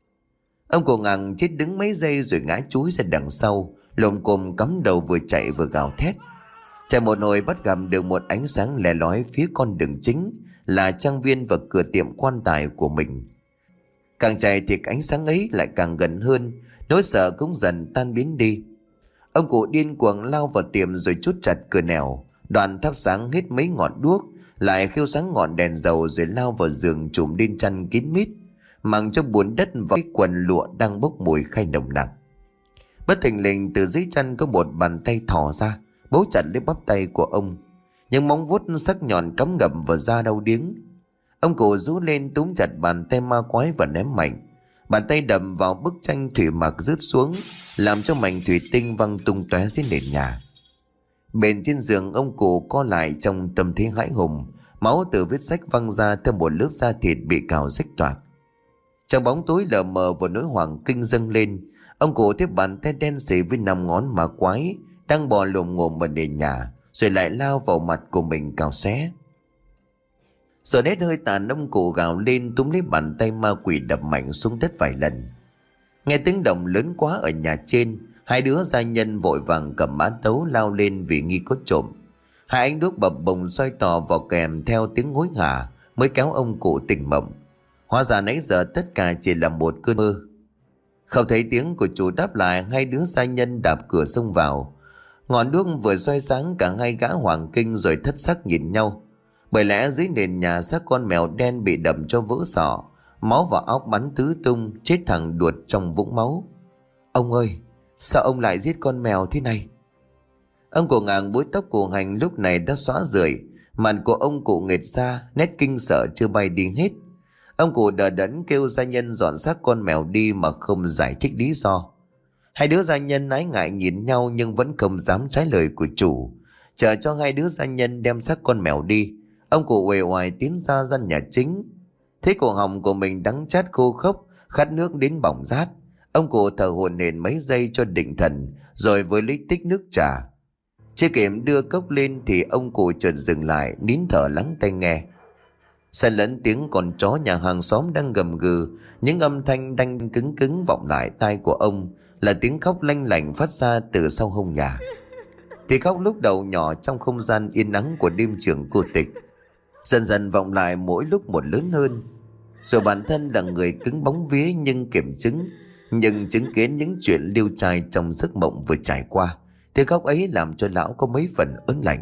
Ông cụ ngàng chết đứng mấy giây rồi ngã chúi ra đằng sau, lồm cồm cắm đầu vừa chạy vừa gào thét. Chạy một hồi bắt gặp được một ánh sáng lè lói phía con đường chính, là trang viên và cửa tiệm quan tài của mình. Càng chạy thì ánh sáng ấy lại càng gần hơn, nỗi sợ cũng dần tan biến đi. Ông cụ điên cuồng lao vào tiệm rồi chốt chặt cửa nẻo, đoạn thắp sáng hết mấy ngọn đuốc, lại khiêu sáng ngọn đèn dầu rồi lao vào giường trùm lên chăn kín mít, mặc cho bùn đất và cái quần lụa đang bốc mùi khai nồng nặc. Bất thình lình từ dưới chăn có một bàn tay thò ra, bấu chặt lấy bắp tay của ông. Những móng vuốt sắc nhọn cắm ngập vào da đau điếng. Ông cụ rú lên túm chặt bàn tay ma quái và ném mạnh. Bàn tay đập vào bức tranh thủy mặc rớt xuống, làm cho mảnh thủy tinh văng tung tóe dưới nền nhà. Bên trên giường, ông cụ co lại trong tâm thế hãi hùng, máu từ vết rách văng ra theo một lớp da thịt bị cào rách toạc. Trong bóng tối lờ mờ và nỗi hoảng kinh dâng lên, ông cụ thấy bàn tay đen sì với 5 ngón ma quái đang bò lồm ngồm ở nền nhà, rồi lại lao vào mặt của mình cào xé. Rồi hết hơi tàn, ông cụ gào lên túm lấy bàn tay ma quỷ đập mạnh xuống đất vài lần. Nghe tiếng động lớn quá ở nhà trên, hai đứa gia nhân vội vàng cầm mã tấu lao lên vì nghi có trộm. Hai ánh đuốc bập bùng soi tỏ vào kèm theo tiếng hối hả mới kéo ông cụ tỉnh mộng. Hóa ra nãy giờ tất cả chỉ là một cơn mơ. Không thấy tiếng của chủ đáp lại, hai đứa gia nhân đạp cửa xông vào. Ngọn đuốc vừa soi sáng, cả hai gã hoảng kinh rồi thất sắc nhìn nhau. Bởi lẽ dưới nền nhà xác con mèo đen bị đập cho vỡ sọ, máu và óc bắn tứ tung, chết thẳng đuột trong vũng máu. Ông ơi, sao ông lại giết con mèo thế này? Ông cụ ngàng búi tóc của Hành lúc này đã xóa rượi, mặt của ông cụ nghệt ra, nét kinh sợ chưa bay đi hết. Ông cụ đờ đẫn kêu gia nhân dọn xác con mèo đi mà không giải thích lý do. Hai đứa gia nhân ái ngại nhìn nhau nhưng vẫn không dám trái lời của chủ. Chờ cho hai đứa gia nhân đem xác con mèo đi, ông cụ uể oải tiến ra gian nhà chính. Thấy cổ họng của mình đắng chát khô khốc, khát nước đến bỏng rát. Ông cụ thở hổn hển mấy giây cho định thần, rồi với lấy tích nước trà. Chưa kịp đưa cốc lên thì ông cụ chợt dừng lại, nín thở lắng tai nghe. Xen lẫn tiếng con chó nhà hàng xóm đang gầm gừ, những âm thanh đanh cứng cứng vọng lại tai của ông là tiếng khóc lanh lảnh phát ra từ sau hông nhà. Thì khóc lúc đầu nhỏ trong không gian yên ắng của đêm trường cô tịch, dần dần vọng lại mỗi lúc một lớn hơn. Rồi bản thân là người cứng bóng vía nhưng kiểm chứng, nhưng chứng kiến những chuyện liêu trai trong giấc mộng vừa trải qua, tiếng khóc ấy làm cho lão có mấy phần ớn lạnh.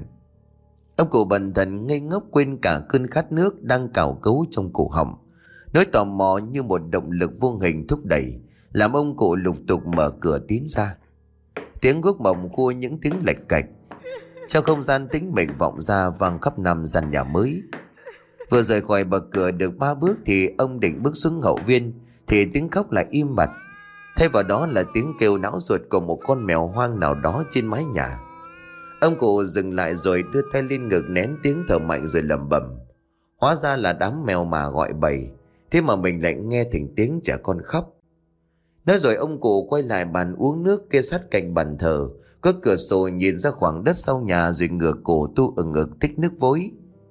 Ông cụ bần thần ngây ngốc quên cả cơn khát nước đang cào cấu trong cổ họng. Nỗi tò mò như một động lực vô hình thúc đẩy, làm ông cụ lục tục mở cửa tiến ra. Tiếng guốc mộng khua những tiếng lạch cạch trong không gian tĩnh mịch vọng ra vang khắp năm gian nhà mới. Vừa rời khỏi bậc cửa được 3 bước thì ông định bước xuống hậu viên thì tiếng khóc lại im bặt. Thay vào đó là tiếng kêu não ruột của một con mèo hoang nào đó trên mái nhà. Ông cụ dừng lại rồi đưa tay lên ngực nén tiếng thở mạnh rồi lẩm bẩm. Hóa ra là đám mèo mà gọi bầy, thế mà mình lại nghe thỉnh tiếng trẻ con khóc. Nói rồi ông cụ quay lại bàn uống nước kê sát cạnh bàn thờ, có cửa sổ nhìn ra khoảng đất sau nhà rồi ngửa cổ tu ở ngực tích nước vối.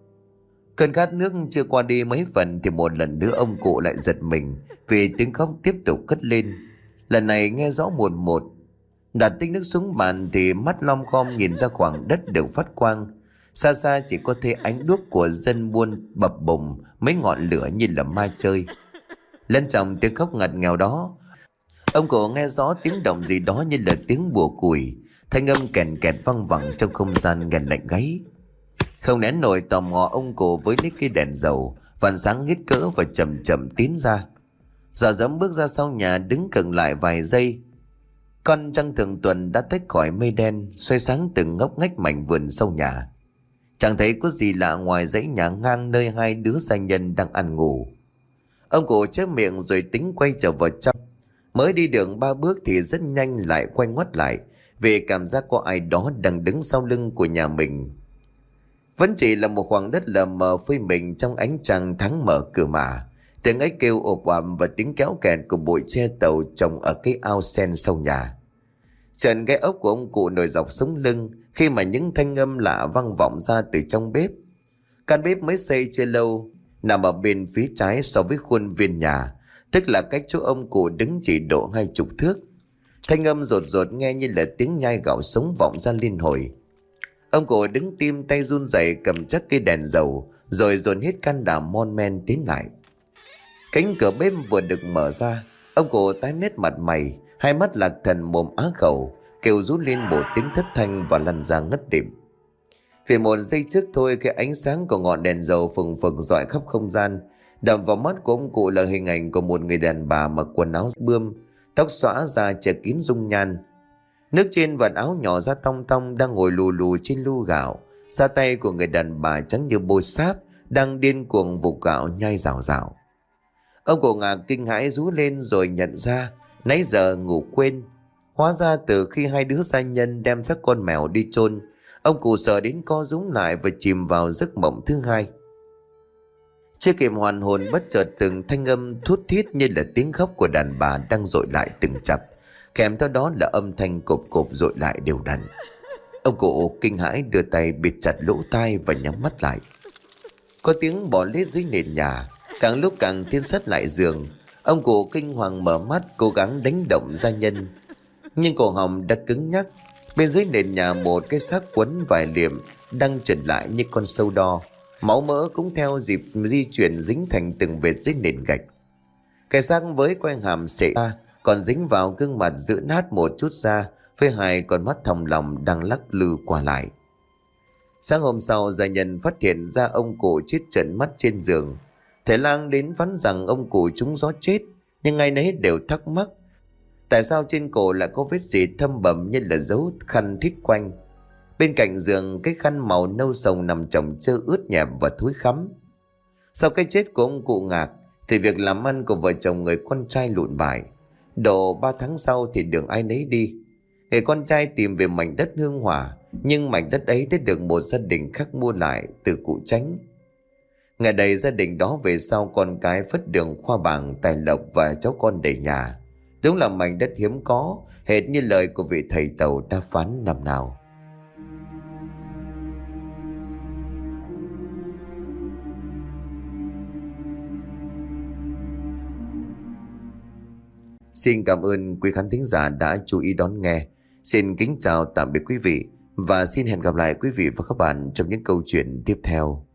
Cơn khát nước chưa qua đi mấy phần thì một lần nữa ông cụ lại giật mình vì tiếng khóc tiếp tục cất lên. Lần này nghe rõ mồn một. Đặt tích nước xuống bàn thì mắt lom khom nhìn ra khoảng đất được phát quang. Xa xa chỉ có thấy ánh đuốc của dân buôn bập bùng mấy ngọn lửa như là ma chơi. Lẫn trong tiếng khóc ngặt nghèo đó, ông cụ nghe rõ tiếng động gì đó như là tiếng bùa cùi, thanh âm kèn kẹt văng vẳng trong không gian nghe lạnh gáy. Không nén nổi tò mò, ông cụ với lấy cây đèn dầu vằn sáng nghít cỡ và chậm chậm tiến ra. Giờ dẫm bước ra sau nhà, đứng khựng lại vài giây. Con trăng thượng tuần đã tách khỏi mây đen, xoay sáng từng ngóc ngách mảnh vườn sau nhà. Chẳng thấy có gì lạ ngoài dãy nhà ngang nơi hai đứa gia nhân đang ăn ngủ. Ông cụ chép miệng rồi tính quay trở vào trong. Mới đi được 3 bước thì rất nhanh lại quay ngoắt lại, vì cảm giác có ai đó đang đứng sau lưng của nhà mình. Vẫn chỉ là một khoảng đất lờ mờ phơi mình trong ánh trăng tháng mở cửa mà. Tiếng ấy kêu ộp ầm và tiếng kéo kẹt của bụi tre tàu trồng ở cái ao sen sau nhà. Trận gai ốc của ông cụ nổi dọc sống lưng khi mà những thanh âm lạ vang vọng ra từ trong bếp. Căn bếp mới xây chưa lâu, nằm ở bên phía trái so với khuôn viên nhà, tức là cách chỗ ông cụ đứng chỉ độ 20 thước. Thanh âm rột rột nghe như là tiếng nhai gạo sống vọng ra liên hồi. Ông cụ đứng tim tay run rẩy cầm chắc cây đèn dầu rồi dồn hết can đảm mon men tiến lại. Cánh cửa bếp vừa được mở ra, ông cụ tái nét mặt mày, hai mắt lạc thần mồm á khẩu, kêu rú lên một tiếng thất thanh và lăn ra ngất đệm. Vì một giây trước thôi, cái ánh sáng của ngọn đèn dầu phừng phừng rọi khắp không gian. Đập vào mắt của ông cụ là hình ảnh của một người đàn bà mặc quần áo bươm, tóc xõa ra che kín dung nhan. Nước trên vạt áo nhỏ ra tong tong đang ngồi lù lù trên lu gạo. Da tay của người đàn bà trắng như bôi sáp, đang điên cuồng vục gạo nhai rào rào. Ông cụ ngạc kinh hãi rú lên rồi nhận ra nãy giờ ngủ quên. Hóa ra từ khi hai đứa gia nhân đem xác con mèo đi chôn, ông cụ sợ đến co rúm lại và chìm vào giấc mộng thứ hai. Chưa kịp hoàn hồn, bất chợt từng thanh âm thút thít như là tiếng khóc của đàn bà đang dội lại từng chập, kèm theo đó là âm thanh cộp cộp dội lại đều đặn. Ông cụ kinh hãi đưa tay bịt chặt lỗ tai và nhắm mắt lại. Có tiếng bò lết dưới nền nhà, càng lúc càng tiến sát lại giường. Ông cụ kinh hoàng mở mắt cố gắng đánh động gia nhân, nhưng cổ họng đã cứng nhắc. Bên dưới nền nhà một cái xác quấn vải liệm đang trần lại như con sâu đo. Máu mỡ cũng theo dịp di chuyển dính thành từng vệt dưới nền gạch. Cái xác với quai hàm xệ ra, còn dính vào gương mặt giữ nát một chút da, với hai con mắt thòng lòng đang lắc lư qua lại. Sáng hôm sau, gia nhân phát hiện ra ông cụ chết trần mắt trên giường. Thầy lang đến phán rằng ông cụ trúng gió chết, nhưng ai nấy đều thắc mắc tại sao trên cổ lại có vết gì thâm bầm như là dấu khăn thít quanh. Bên cạnh giường, cái khăn màu nâu sồng nằm chồng chơ ướt nhẹp và thối khắm. Sau cái chết của ông cụ Ngạc thì việc làm ăn của vợ chồng người con trai lụn bại. Độ 3 tháng sau thì đường ai nấy đi. Người con trai tìm về mảnh đất hương hỏa, nhưng mảnh đất ấy đã được một gia đình khác mua lại từ cụ Chánh. Ngày đây gia đình đó về sau con cái phất đường khoa bảng tài lộc và cháu con đầy nhà. Đúng là mảnh đất hiếm có, hệt như lời của vị thầy Tàu đã phán năm nào. Xin cảm ơn quý khán thính giả đã chú ý đón nghe. Xin kính chào tạm biệt quý vị và xin hẹn gặp lại quý vị và các bạn trong những câu chuyện tiếp theo.